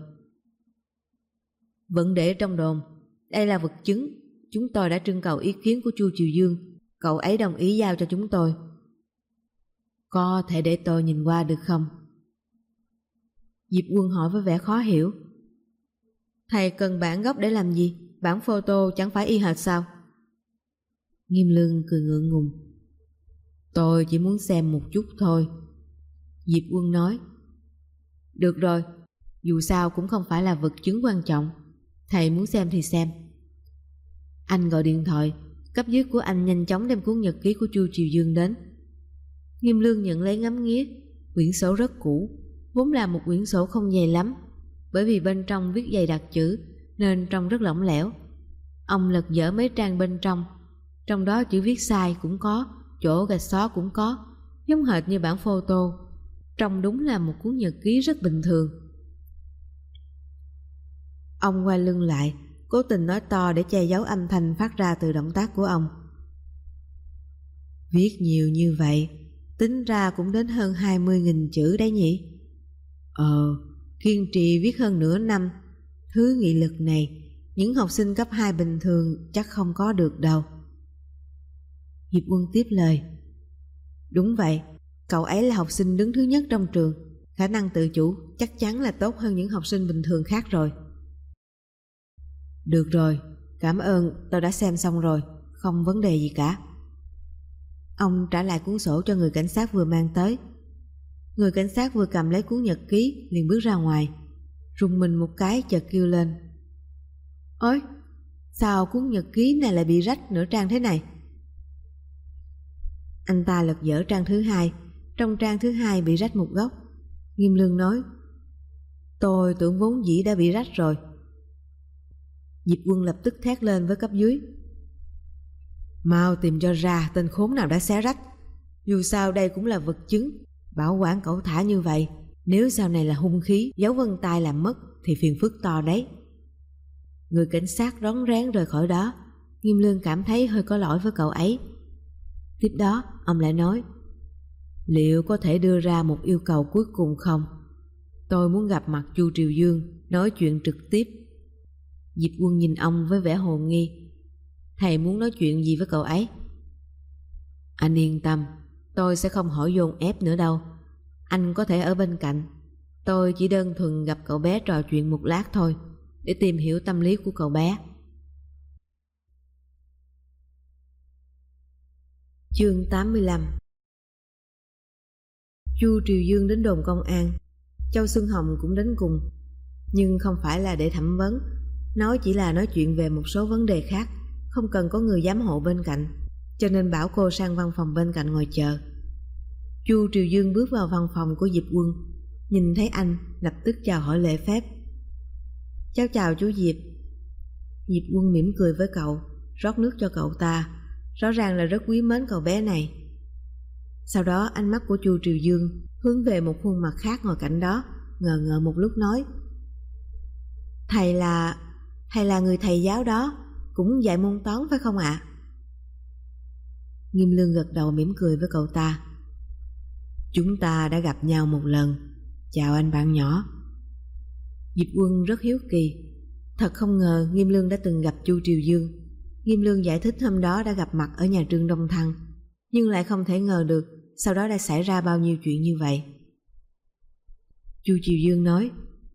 Vẫn để trong đồn. Đây là vật chứng. Chúng tôi đã trưng cầu ý kiến của Chu Triều Dương. Cậu ấy đồng ý giao cho chúng tôi. Có thể để tôi nhìn qua được không? Diệp Quân hỏi với vẻ khó hiểu. Thầy cần bản gốc để làm gì? Bản photo chẳng phải y hệt sao? Nghiêm Lương cười ngượng ngùng. Tôi chỉ muốn xem một chút thôi. Diệp Quân nói. Được rồi, dù sao cũng không phải là vật chứng quan trọng. Thầy muốn xem thì xem. Anh gọi điện thoại. Cấp dưới của anh nhanh chóng đem cuốn nhật ký của Chu Triều Dương đến. Nghiêm Lương nhận lấy ngắm nghía. Quyển sổ rất cũ, vốn là một quyển sổ không dày lắm, bởi vì bên trong viết dày đặc chữ nên trông rất lỏng lẻo. Ông lật dở mấy trang bên trong đó chữ viết sai cũng có, chỗ gạch xóa cũng có, giống hệt như bản photo. Trông đúng là một cuốn nhật ký rất bình thường. Ông quay lưng lại, cố tình nói to để che giấu âm thanh phát ra từ động tác của ông. Viết nhiều như vậy, tính ra cũng đến hơn 20.000 chữ đấy nhỉ? Kiên trì viết hơn nửa năm, thứ nghị lực này những học sinh cấp 2 bình thường chắc không có được đâu. Diệp Quân tiếp lời. Đúng vậy, cậu ấy là học sinh đứng thứ nhất trong trường, khả năng tự chủ chắc chắn là tốt hơn những học sinh bình thường khác rồi. Được rồi, cảm ơn, tôi đã xem xong rồi, không vấn đề gì cả. Ông trả lại cuốn sổ cho người cảnh sát vừa mang tới. Người cảnh sát vừa cầm lấy cuốn nhật ký liền bước ra ngoài, rùng mình một cái chợt kêu lên. Ôi, sao cuốn nhật ký này lại bị rách nửa trang thế này? Anh ta lật dở trang thứ 2, trong trang thứ 2 bị rách một góc. Nghiêm Lương nói. Tôi tưởng vốn dĩ đã bị rách rồi. Diệp Quân lập tức thét lên với cấp dưới. Mau tìm cho ra tên khốn nào đã xé rách. Dù sao đây cũng là vật chứng, bảo quản cẩu thả như vậy, nếu sau này là hung khí, dấu vân tay làm mất thì phiền phức to đấy. Người cảnh sát rón rén rời khỏi đó. Nghiêm Lương cảm thấy hơi có lỗi với cậu ấy. Tiếp đó ông lại nói: liệu có thể đưa ra một yêu cầu cuối cùng không? Tôi muốn gặp mặt Chu Triều Dương, nói chuyện trực tiếp. Diệp Quân nhìn ông với vẻ hồ nghi. Thầy muốn nói chuyện gì với cậu ấy? Anh yên tâm, tôi sẽ không hỏi dồn ép nữa đâu. Anh có thể ở bên cạnh. Tôi chỉ đơn thuần gặp cậu bé trò chuyện một lát thôi, để tìm hiểu tâm lý của cậu bé. Chương 85. Chu Triều Dương đến đồn công an. Châu Xuân Hồng cũng đến cùng, nhưng không phải là để thẩm vấn. Nó chỉ là nói chuyện về một số vấn đề khác, không cần có người giám hộ bên cạnh, cho nên bảo cô sang văn phòng bên cạnh ngồi chờ. Chu Triều Dương bước vào văn phòng của Diệp Quân, nhìn thấy anh lập tức chào hỏi lễ phép. Cháu chào chú Diệp. Diệp Quân mỉm cười với cậu, rót nước cho cậu ta, rõ ràng là rất quý mến cậu bé này. Sau đó ánh mắt của Chu Triều Dương hướng về một khuôn mặt khác ngồi cạnh đó, ngờ ngợ một lúc nói: Thầy là người thầy giáo đó, cũng dạy môn toán phải không ạ? Nghiêm Lương gật đầu mỉm cười với cậu ta. Chúng ta đã gặp nhau một lần. Chào anh bạn nhỏ. Diệp Quân rất hiếu kỳ. Thật không ngờ Nghiêm Lương đã từng gặp Chu Triều Dương. Nghiêm Lương giải thích hôm đó đã gặp mặt ở nhà Trương Đông Thăng, nhưng lại không thể ngờ được sau đó đã xảy ra bao nhiêu chuyện như vậy. Chu Triều Dương nói: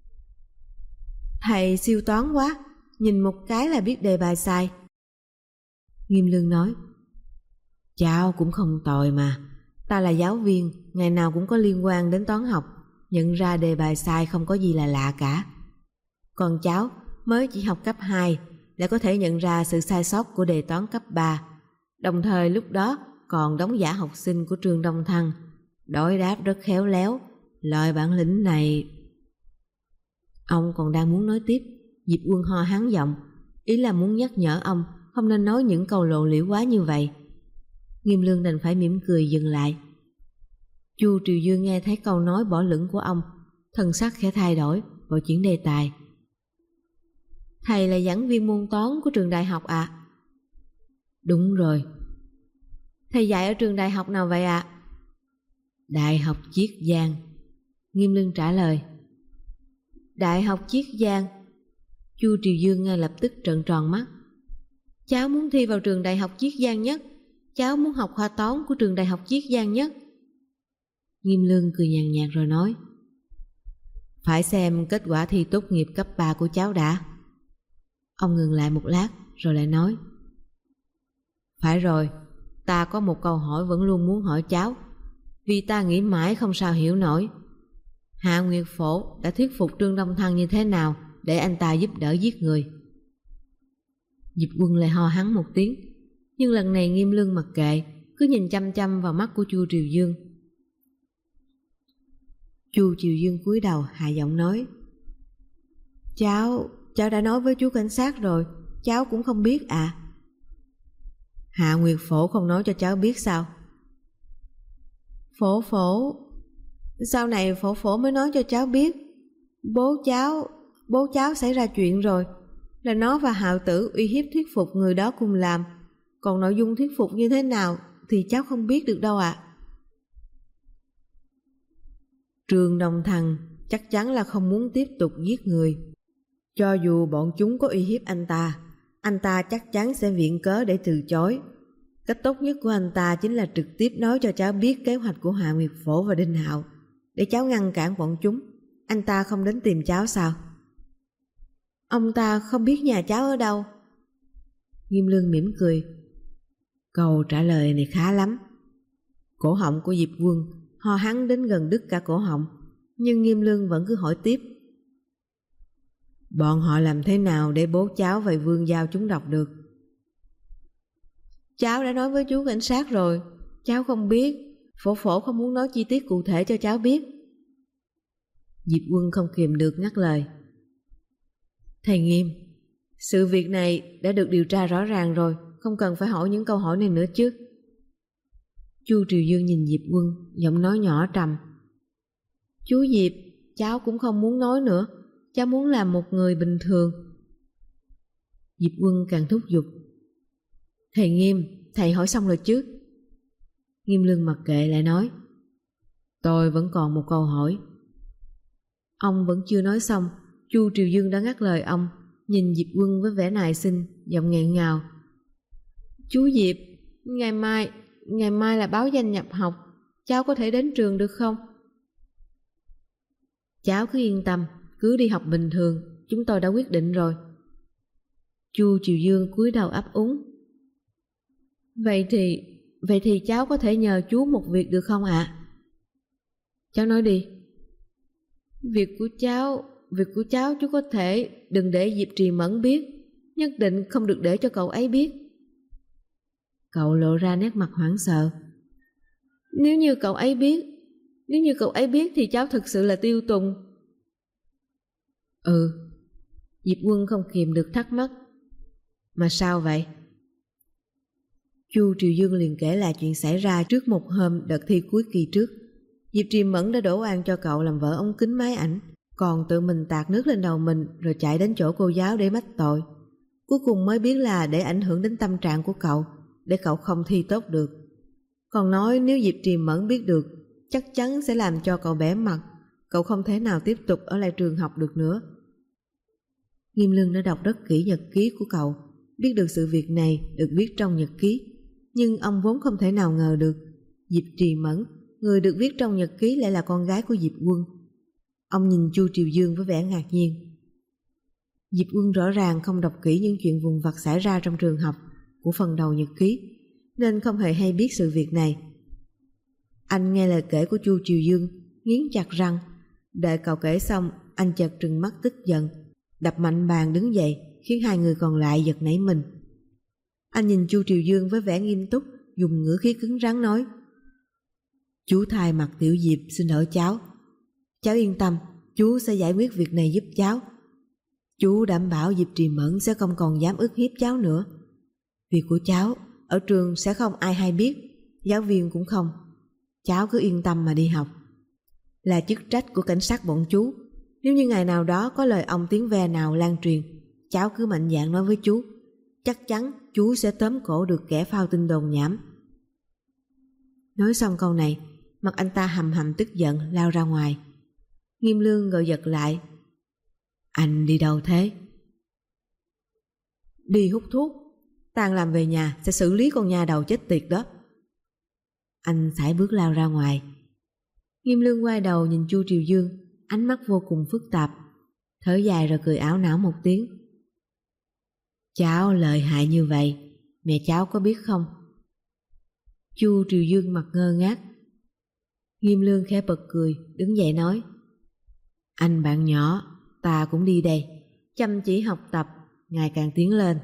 Thầy siêu toán quá, nhìn một cái là biết đề bài sai. Nghiêm Lương nói: Cháu cũng không tồi mà. Ta là giáo viên, ngày nào cũng có liên quan đến toán học, nhận ra đề bài sai không có gì là lạ cả. Còn cháu mới chỉ học cấp 2 đã có thể nhận ra sự sai sót của đề toán cấp 3, đồng thời lúc đó còn đóng giả học sinh của trường Đông Thăng, đối đáp rất khéo léo. Loại bản lĩnh này... Ông còn đang muốn nói tiếp, Diệp Quân ho hắn giọng, ý là muốn nhắc nhở ông không nên nói những câu lộ liễu quá như vậy. Nghiêm Lương đành phải mỉm cười dừng lại. Chu Triều Dương nghe thấy câu nói bỏ lửng của ông, thần sắc khẽ thay đổi, vội chuyển đề tài. Thầy là giảng viên môn toán của trường đại học ạ? Đúng rồi. Thầy dạy ở trường đại học nào vậy ạ? Đại học Chiết Giang. Nghiêm Lương trả lời. Đại học Chiết Giang? Chu Triều Dương ngay lập tức trợn tròn mắt. Cháu muốn thi vào trường đại học Chiết Giang nhất. Cháu muốn học khoa toán của trường đại học Chiết Giang nhất. Nghiêm Lương cười nhàn nhạt rồi nói: Phải xem kết quả thi tốt nghiệp cấp 3 của cháu đã. Ông ngừng lại một lát rồi lại nói: Phải rồi, ta có một câu hỏi vẫn luôn muốn hỏi cháu, vì ta nghĩ mãi không sao hiểu nổi. Hạ Nguyệt Phổ đã thuyết phục Trương Đông Thăng như thế nào để anh ta giúp đỡ giết người? Diệp Quân lại ho hắn một tiếng, nhưng lần này Nghiêm Lương mặc kệ, cứ nhìn chăm chăm vào mắt của Chu Triều Dương. Chu Triều Dương cúi đầu hạ giọng nói: Cháu đã nói với chú cảnh sát rồi, cháu cũng không biết à? Hạ Nguyệt Phổ không nói cho cháu biết sao? Phổ sau này phổ mới nói cho cháu biết. Bố cháu xảy ra chuyện rồi, là nó và Hạo Tử uy hiếp thuyết phục người đó cùng làm, còn nội dung thuyết phục như thế nào thì cháu không biết được đâu ạ. Trương Đông Thăng chắc chắn là không muốn tiếp tục giết người. Cho dù bọn chúng có uy hiếp anh ta chắc chắn sẽ viện cớ để từ chối. Cách tốt nhất của anh ta chính là trực tiếp nói cho cháu biết kế hoạch của Hạ Nguyệt Phổ và Đinh Hạo, để cháu ngăn cản bọn chúng. Anh ta không đến tìm cháu sao? Ông ta không biết nhà cháu ở đâu. Nghiêm Lương mỉm cười. Câu trả lời này khá lắm. Cổ họng của Diệp Quân ho hắn đến gần đứt cả cổ họng, nhưng Nghiêm Lương vẫn cứ hỏi tiếp. Bọn họ làm thế nào để bố cháu và Vương giao chúng đọc được? Cháu đã nói với chú cảnh sát rồi, cháu không biết. Phổ không muốn nói chi tiết cụ thể cho cháu biết. Diệp Quân không kìm được ngắt lời. Thầy Nghiêm, sự việc này đã được điều tra rõ ràng rồi, không cần phải hỏi những câu hỏi này nữa chứ. Chu Triều Dương nhìn Diệp Quân, giọng nói nhỏ trầm. Chú Diệp, cháu cũng không muốn nói nữa, cháu muốn làm một người bình thường. Diệp Quân càng thúc giục. Thầy Nghiêm, thầy hỏi xong rồi chứ? Nghiêm Lương mặc kệ lại nói. Tôi vẫn còn một câu hỏi. Ông vẫn chưa nói xong, Chu Triều Dương đã ngắt lời ông, nhìn Diệp Quân với vẻ nài xin, giọng nghẹn ngào. Chú Diệp, ngày mai là báo danh nhập học, cháu có thể đến trường được không? Cháu cứ yên tâm, cứ đi học bình thường, chúng tôi đã quyết định rồi. Chu Triều Dương cúi đầu ấp úng. Vậy thì cháu có thể nhờ chú một việc được không ạ? Cháu nói đi. Việc của cháu chú có thể đừng để Diệp Trì Mẫn biết, nhất định không được để cho cậu ấy biết. Cậu lộ ra nét mặt hoảng sợ. Nếu như cậu ấy biết thì cháu thực sự là tiêu tùng. Diệp Quân không kìm được thắc mắc. Mà sao vậy? Chu Triều Dương liền kể lại chuyện xảy ra trước một hôm đợt thi cuối kỳ trước. Diệp Trì Mẫn đã đổ oan cho cậu làm vỡ ống kính máy ảnh, còn tự mình tạt nước lên đầu mình rồi chạy đến chỗ cô giáo để mách tội. Cuối cùng mới biết là để ảnh hưởng đến tâm trạng của cậu, để cậu không thi tốt được. Còn nói nếu Diệp Trì Mẫn biết được, chắc chắn sẽ làm cho cậu bẽ mặt, cậu không thể nào tiếp tục ở lại trường học được nữa. Nghiêm Lương đã đọc rất kỹ nhật ký của cậu, biết được sự việc này được viết trong nhật ký, nhưng ông vốn không thể nào ngờ được Diệp Trì Mẫn, người được viết trong nhật ký, lại là con gái của Diệp Quân. Ông nhìn Chu Triều Dương với vẻ ngạc nhiên. Diệp Quân rõ ràng không đọc kỹ những chuyện vụn vặt xảy ra trong trường học của phần đầu nhật ký, nên không hề hay biết sự việc này. Anh nghe lời kể của Chu Triều Dương, nghiến chặt răng. Đợi cậu kể xong, anh chợt trừng mắt tức giận, đập mạnh bàn đứng dậy, khiến hai người còn lại giật nảy mình. Anh nhìn Chu Triều Dương với vẻ nghiêm túc, dùng ngữ khí cứng rắn nói. Chú thay mặt Tiểu Diệp xin lỗi cháu. Cháu yên tâm, chú sẽ giải quyết việc này giúp cháu. Chú đảm bảo Diệp Trì Mẫn sẽ không còn dám ức hiếp cháu nữa. Việc của cháu ở trường sẽ không ai hay biết, giáo viên cũng không. Cháu cứ yên tâm mà đi học. Là chức trách của cảnh sát bọn chú. Nếu như ngày nào đó có lời ong tiếng ve nào lan truyền, cháu cứ mạnh dạn nói với chú. Chắc chắn chú sẽ tóm cổ được kẻ phao tin đồn nhảm. Nói xong câu này, mặt anh ta hầm hầm tức giận lao ra ngoài. Nghiêm Lương gọi giật lại. Anh đi đâu thế? Đi hút thuốc. Tan làm về nhà sẽ xử lý con nhà đầu chết tiệt đó. Anh sải bước lao ra ngoài. Nghiêm Lương quay đầu nhìn Chu Triều Dương, ánh mắt vô cùng phức tạp, thở dài rồi cười ảo não một tiếng. Cháu lợi hại như vậy, mẹ cháu có biết không? Chu Triều Dương mặt ngơ ngác. Nghiêm Lương khẽ bật cười, đứng dậy nói. Anh bạn nhỏ, ta cũng đi đây, chăm chỉ học tập, ngày càng tiến lên.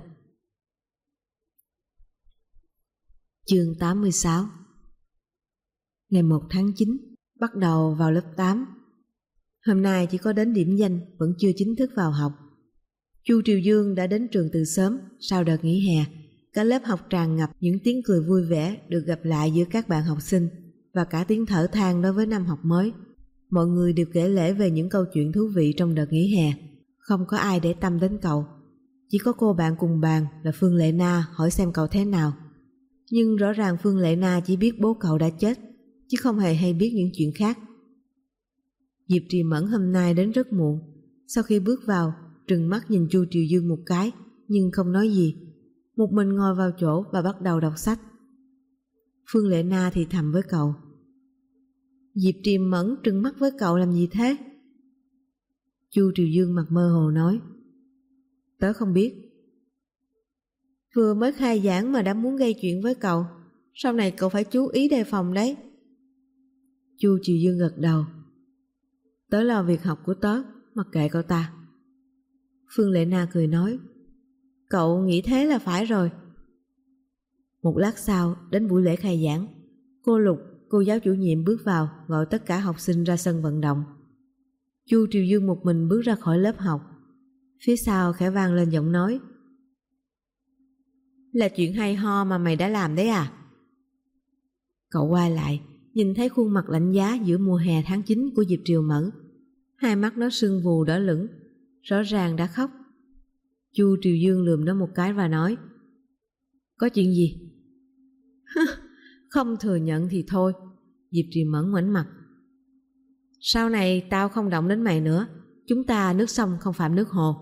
Chương 86. Ngày 1 tháng 9, bắt đầu vào lớp 8. Hôm nay chỉ có đến điểm danh, vẫn chưa chính thức vào học. Chu Triều Dương đã đến trường từ sớm, sau đợt nghỉ hè. Cả lớp học tràn ngập những tiếng cười vui vẻ được gặp lại giữa các bạn học sinh, và cả tiếng thở than đối với năm học mới. Mọi người đều kể lể về những câu chuyện thú vị trong đợt nghỉ hè. Không có ai để tâm đến cậu. Chỉ có cô bạn cùng bàn là Phương Lệ Na hỏi xem cậu thế nào. Nhưng rõ ràng Phương Lệ Na chỉ biết bố cậu đã chết, chứ không hề hay biết những chuyện khác. Diệp Trì Mẫn hôm nay đến rất muộn. Sau khi bước vào, trừng mắt nhìn Chu Triều Dương một cái, nhưng không nói gì. Một mình ngồi vào chỗ và bắt đầu đọc sách. Phương Lệ Na thì thầm với cậu. Diệp Trì Mẫn trừng mắt với cậu làm gì thế? Chu Triều Dương mặt mơ hồ nói. Tớ không biết. Vừa mới khai giảng mà đã muốn gây chuyện với cậu, sau này cậu phải chú ý đề phòng đấy. Chu Triều Dương gật đầu. Tớ lo việc học của tớ, mặc kệ cậu ta. Phương Lệ Na cười nói. Cậu nghĩ thế là phải rồi. Một lát sau, đến buổi lễ khai giảng, cô Lục, cô giáo chủ nhiệm bước vào, gọi tất cả học sinh ra sân vận động. Chu Triều Dương một mình bước ra khỏi lớp học. Phía sau khẽ vang lên giọng nói. Là chuyện hay ho mà mày đã làm đấy à? Cậu quay lại, nhìn thấy khuôn mặt lạnh giá giữa mùa hè tháng 9 của Diệp Triều Mẫn. Hai mắt nó sưng vù đỏ lửng, rõ ràng đã khóc. Chu Triều Dương lườm nó một cái và nói: Có chuyện gì? Không thừa nhận thì thôi. Diệp Triều Mẫn ngoảnh mặt. Sau này tao không động đến mày nữa. Chúng ta nước sông không phạm nước hồ.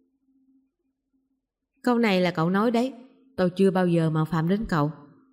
Câu này là cậu nói đấy. Tôi chưa bao giờ mạo phạm đến cậu.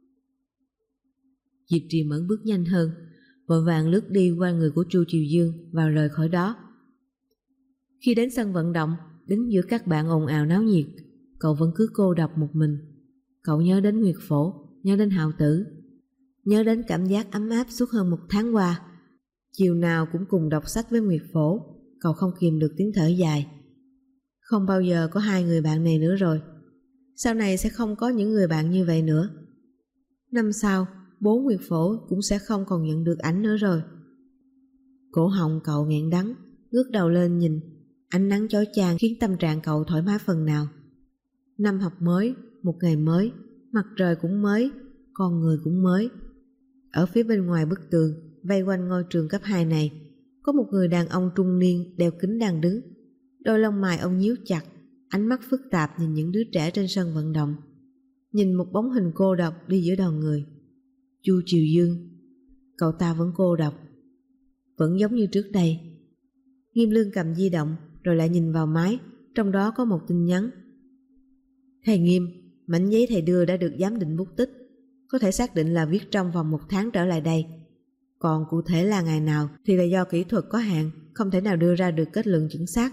Diệp Triều Mẫn bước nhanh hơn, vội vàng lướt đi qua người của Chu Triều Dương và rời khỏi đó. Khi đến sân vận động, đứng giữa các bạn ồn ào náo nhiệt, cậu vẫn cứ cô độc một mình. Cậu nhớ đến Nguyệt Phổ, nhớ đến Hạo Tử, nhớ đến cảm giác ấm áp suốt hơn 1 tháng qua. Chiều nào cũng cùng đọc sách với Nguyệt Phổ, cậu không kìm được tiếng thở dài. Không bao giờ có 2 người bạn này nữa rồi. Sau này sẽ không có những người bạn như vậy nữa. Năm sau, bố Nguyệt Phổ cũng sẽ không còn nhận được ảnh nữa rồi. Cổ họng cậu nghẹn đắng, ngước đầu lên nhìn. Ánh nắng chói chang khiến tâm trạng cậu thoải mái phần nào. Năm học mới, một ngày mới, mặt trời cũng mới, con người cũng mới. Ở phía bên ngoài bức tường, vây quanh ngôi trường cấp 2 này, có một người đàn ông trung niên đeo kính đang đứng. Đôi lông mày ông nhíu chặt, ánh mắt phức tạp nhìn những đứa trẻ trên sân vận động, nhìn một bóng hình cô độc đi giữa đoàn người. Chu Triều Dương. Cậu ta vẫn cô độc, vẫn giống như trước đây. Nghiêm Lương cầm di động rồi lại nhìn vào máy, trong đó có một tin nhắn. Thầy Nghiêm, mảnh giấy thầy đưa đã được giám định bút tích, có thể xác định là viết trong vòng 1 tháng trở lại đây. Còn cụ thể là ngày nào thì là do kỹ thuật có hạn, không thể nào đưa ra được kết luận chính xác.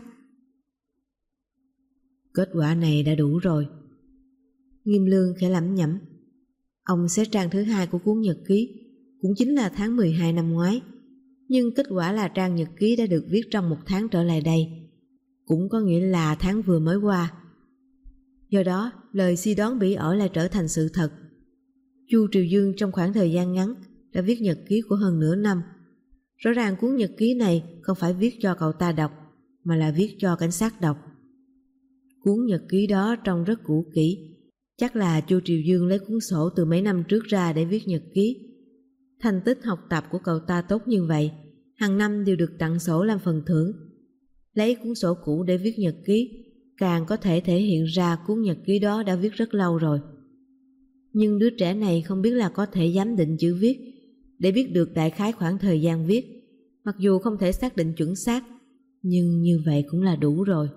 Kết quả này đã đủ rồi. Nghiêm Lương khẽ lẩm nhẩm. Ông xé trang thứ 2 của cuốn nhật ký, cũng chính là tháng 12 năm ngoái. Nhưng kết quả là trang nhật ký đã được viết trong 1 tháng trở lại đây, cũng có nghĩa là tháng vừa mới qua. Do đó, lời suy đoán bỉ ổi lại trở thành sự thật. Chu Triều Dương trong khoảng thời gian ngắn đã viết nhật ký của hơn nửa năm. Rõ ràng cuốn nhật ký này không phải viết cho cậu ta đọc, mà là viết cho cảnh sát đọc. Cuốn nhật ký đó trông rất cũ kỹ. Chắc là Chu Triều Dương lấy cuốn sổ từ mấy năm trước ra để viết nhật ký. Thành tích học tập của cậu ta tốt như vậy, hàng năm đều được tặng sổ làm phần thưởng. Lấy cuốn sổ cũ để viết nhật ký, càng có thể thể hiện ra cuốn nhật ký đó đã viết rất lâu rồi. Nhưng đứa trẻ này không biết là có thể giám định chữ viết để biết được đại khái khoảng thời gian viết. Mặc dù không thể xác định chuẩn xác, nhưng như vậy cũng là đủ rồi.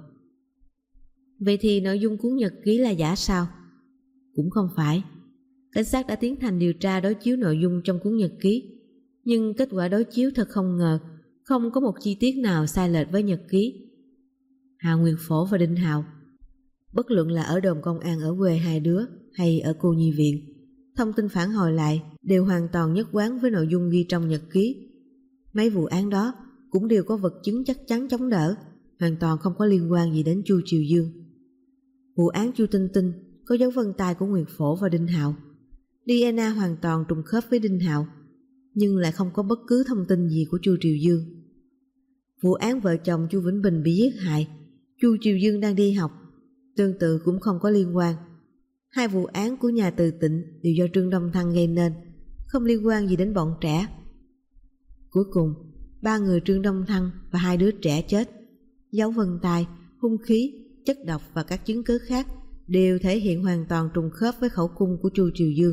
Vậy thì nội dung cuốn nhật ký là giả sao? Cũng không phải. Cảnh sát đã tiến hành điều tra đối chiếu nội dung trong cuốn nhật ký, nhưng kết quả đối chiếu thật không ngờ, không có một chi tiết nào sai lệch với nhật ký. Hạ Nguyệt Phổ và Đinh Hạo, bất luận là ở đồn công an ở quê hai đứa hay ở cô nhi viện, thông tin phản hồi lại đều hoàn toàn nhất quán với nội dung ghi trong nhật ký. Mấy vụ án đó cũng đều có vật chứng chắc chắn chống đỡ, hoàn toàn không có liên quan gì đến Chu Triều Dương. Vụ án Chu Tinh Tinh có dấu vân tay của Nguyệt Phổ và Đinh Hạo, DNA hoàn toàn trùng khớp với Đinh Hạo, nhưng lại không có bất cứ thông tin gì của Chu Triều Dương. Vụ án vợ chồng Chu Vĩnh Bình bị giết hại, Chu Triều Dương đang đi học, tương tự cũng không có liên quan. 2 vụ án của nhà Từ Tịnh đều do Trương Đông Thăng gây nên, không liên quan gì đến bọn trẻ. Cuối cùng, 3 người Trương Đông Thăng và 2 đứa trẻ chết. Dấu vân tay, hung khí, chất độc và các chứng cứ khác đều thể hiện hoàn toàn trùng khớp với khẩu cung của Chu Triều Dương.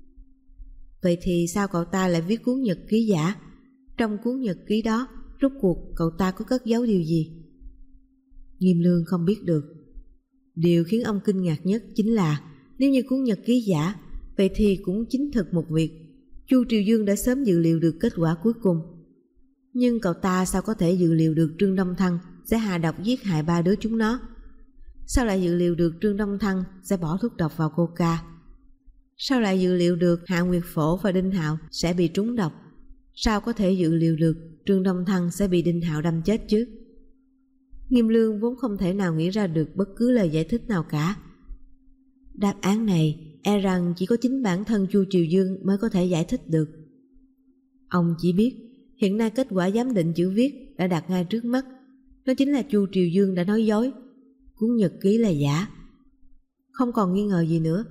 Vậy thì sao cậu ta lại viết cuốn nhật ký giả? Trong cuốn nhật ký đó, rốt cuộc cậu ta có cất giấu điều gì? Nghiêm Lương không biết được. Điều khiến ông kinh ngạc nhất chính là nếu như cuốn nhật ký giả, vậy thì cũng chính thực một việc, Chu Triều Dương đã sớm dự liệu được kết quả cuối cùng. Nhưng cậu ta sao có thể dự liệu được Trương Đông Thăng sẽ hạ độc giết hại 3 đứa chúng nó? Sao lại dự liệu được Trương Đông Thăng sẽ bỏ thuốc độc vào coca? Sao lại dự liệu được Hạ Nguyệt Phổ và Đinh Hạo sẽ bị trúng độc? Sao có thể dự liệu được Trương Đông Thăng sẽ bị Đinh Hạo đâm chết chứ? Nghiêm Lương vốn không thể nào nghĩ ra được bất cứ lời giải thích nào cả. Đáp án này e rằng chỉ có chính bản thân Chu Triều Dương mới có thể giải thích được. Ông chỉ biết hiện nay kết quả giám định chữ viết đã đặt ngay trước mắt, đó chính là Chu Triều Dương đã nói dối, cuốn nhật ký là giả. Không còn nghi ngờ gì nữa,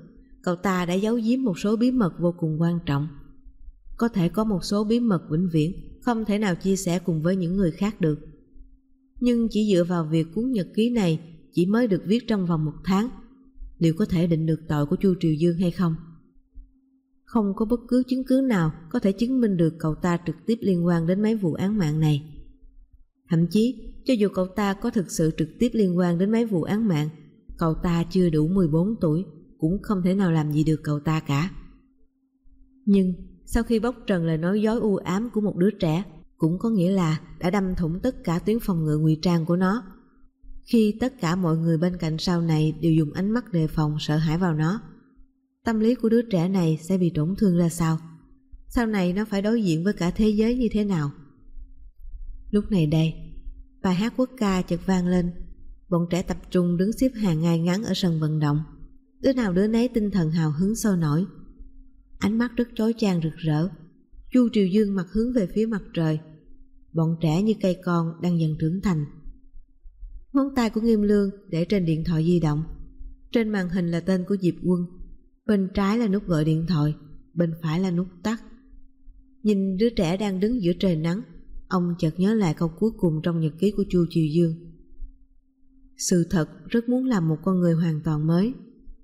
cậu ta đã giấu giếm một số bí mật vô cùng quan trọng. Có thể có một số bí mật vĩnh viễn không thể nào chia sẻ cùng với những người khác được. Nhưng chỉ dựa vào việc cuốn nhật ký này chỉ mới được viết trong vòng 1 tháng, liệu có thể định được tội của Chu Triều Dương hay không? Không có bất cứ chứng cứ nào có thể chứng minh được cậu ta trực tiếp liên quan đến mấy vụ án mạng này. Thậm chí, cho dù cậu ta có thực sự trực tiếp liên quan đến mấy vụ án mạng, cậu ta chưa đủ 14 tuổi, cũng không thể nào làm gì được cậu ta cả. Nhưng, sau khi bóc trần lời nói dối u ám của một đứa trẻ, cũng có nghĩa là đã đâm thủng tất cả tuyến phòng ngự ngụy trang của nó. Khi tất cả mọi người bên cạnh sau này đều dùng ánh mắt đề phòng sợ hãi vào nó, tâm lý của đứa trẻ này sẽ bị tổn thương ra sao? Sau này nó phải đối diện với cả thế giới như thế nào? Lúc này đây, bài hát quốc ca chợt vang lên. Bọn trẻ tập trung đứng xếp hàng ngay ngắn ở sân vận động. Đứa nào đứa nấy tinh thần hào hứng sôi nổi. Ánh mắt rất chói chang rực rỡ. Chu Triều Dương mặt hướng về phía mặt trời. Bọn trẻ như cây con đang dần trưởng thành. Ngón tay của Nghiêm Lương để trên điện thoại di động. Trên màn hình là tên của Diệp Quân. Bên trái là nút gọi điện thoại, bên phải là nút tắt. Nhìn đứa trẻ đang đứng giữa trời nắng, ông chợt nhớ lại câu cuối cùng trong nhật ký của Chu Triều Dương. Sự thật rất muốn làm một con người hoàn toàn mới.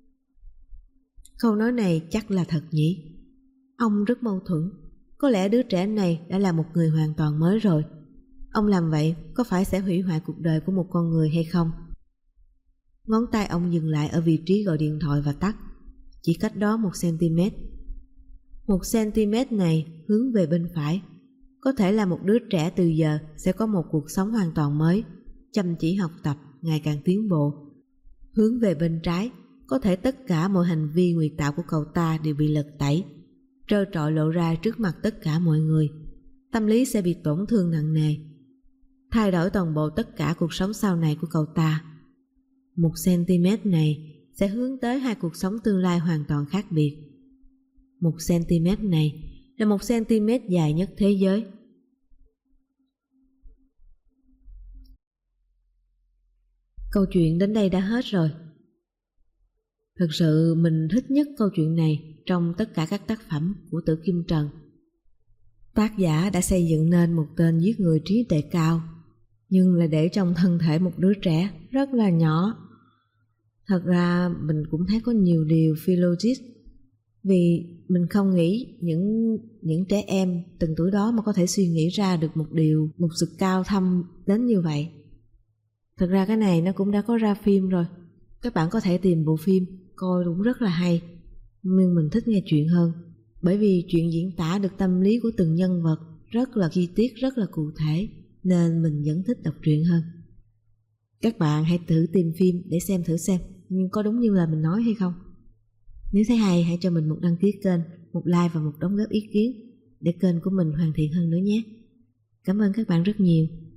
Câu nói này chắc là thật nhỉ? Ông rất mâu thuẫn. Có lẽ đứa trẻ này đã là một người hoàn toàn mới rồi. Ông làm vậy có phải sẽ hủy hoại cuộc đời của một con người hay không? Ngón tay ông dừng lại ở vị trí gọi điện thoại và tắt. Chỉ cách đó 1 cm. 1 cm này hướng về bên phải. Có thể là một đứa trẻ từ giờ sẽ có một cuộc sống hoàn toàn mới, chăm chỉ học tập, ngày càng tiến bộ. Hướng về bên trái, có thể tất cả mọi hành vi ngụy tạo của cậu ta đều bị lật tẩy, trơ trọi lộ ra trước mặt tất cả mọi người. Tâm lý sẽ bị tổn thương nặng nề, thay đổi toàn bộ tất cả cuộc sống sau này của cậu ta. 1 cm này sẽ hướng tới 2 cuộc sống tương lai hoàn toàn khác biệt. 1 cm này là 1 cm dài nhất thế giới. Câu chuyện đến đây đã hết rồi. Thực sự mình thích nhất câu chuyện này trong tất cả các tác phẩm của Tử Kim Trần. Tác giả đã xây dựng nên một tên giết người trí tuệ cao, nhưng là để trong thân thể một đứa trẻ rất là nhỏ. Thật ra mình cũng thấy có nhiều điều phi logic, vì mình không nghĩ những trẻ em từng tuổi đó mà có thể suy nghĩ ra được một sự cao thâm đến như vậy. Thật ra cái này nó cũng đã có ra phim rồi, các bạn có thể tìm bộ phim coi, cũng rất là hay. Nhưng mình thích nghe chuyện hơn, bởi vì chuyện diễn tả được tâm lý của từng nhân vật rất là chi tiết, rất là cụ thể, nên mình vẫn thích đọc truyện hơn. Các bạn hãy thử tìm phim để xem thử xem nhưng có đúng như là mình nói hay không. Nếu thấy hay, hãy cho mình một đăng ký kênh, một like và một đóng góp ý kiến để kênh của mình hoàn thiện hơn nữa nhé. Cảm ơn các bạn rất nhiều.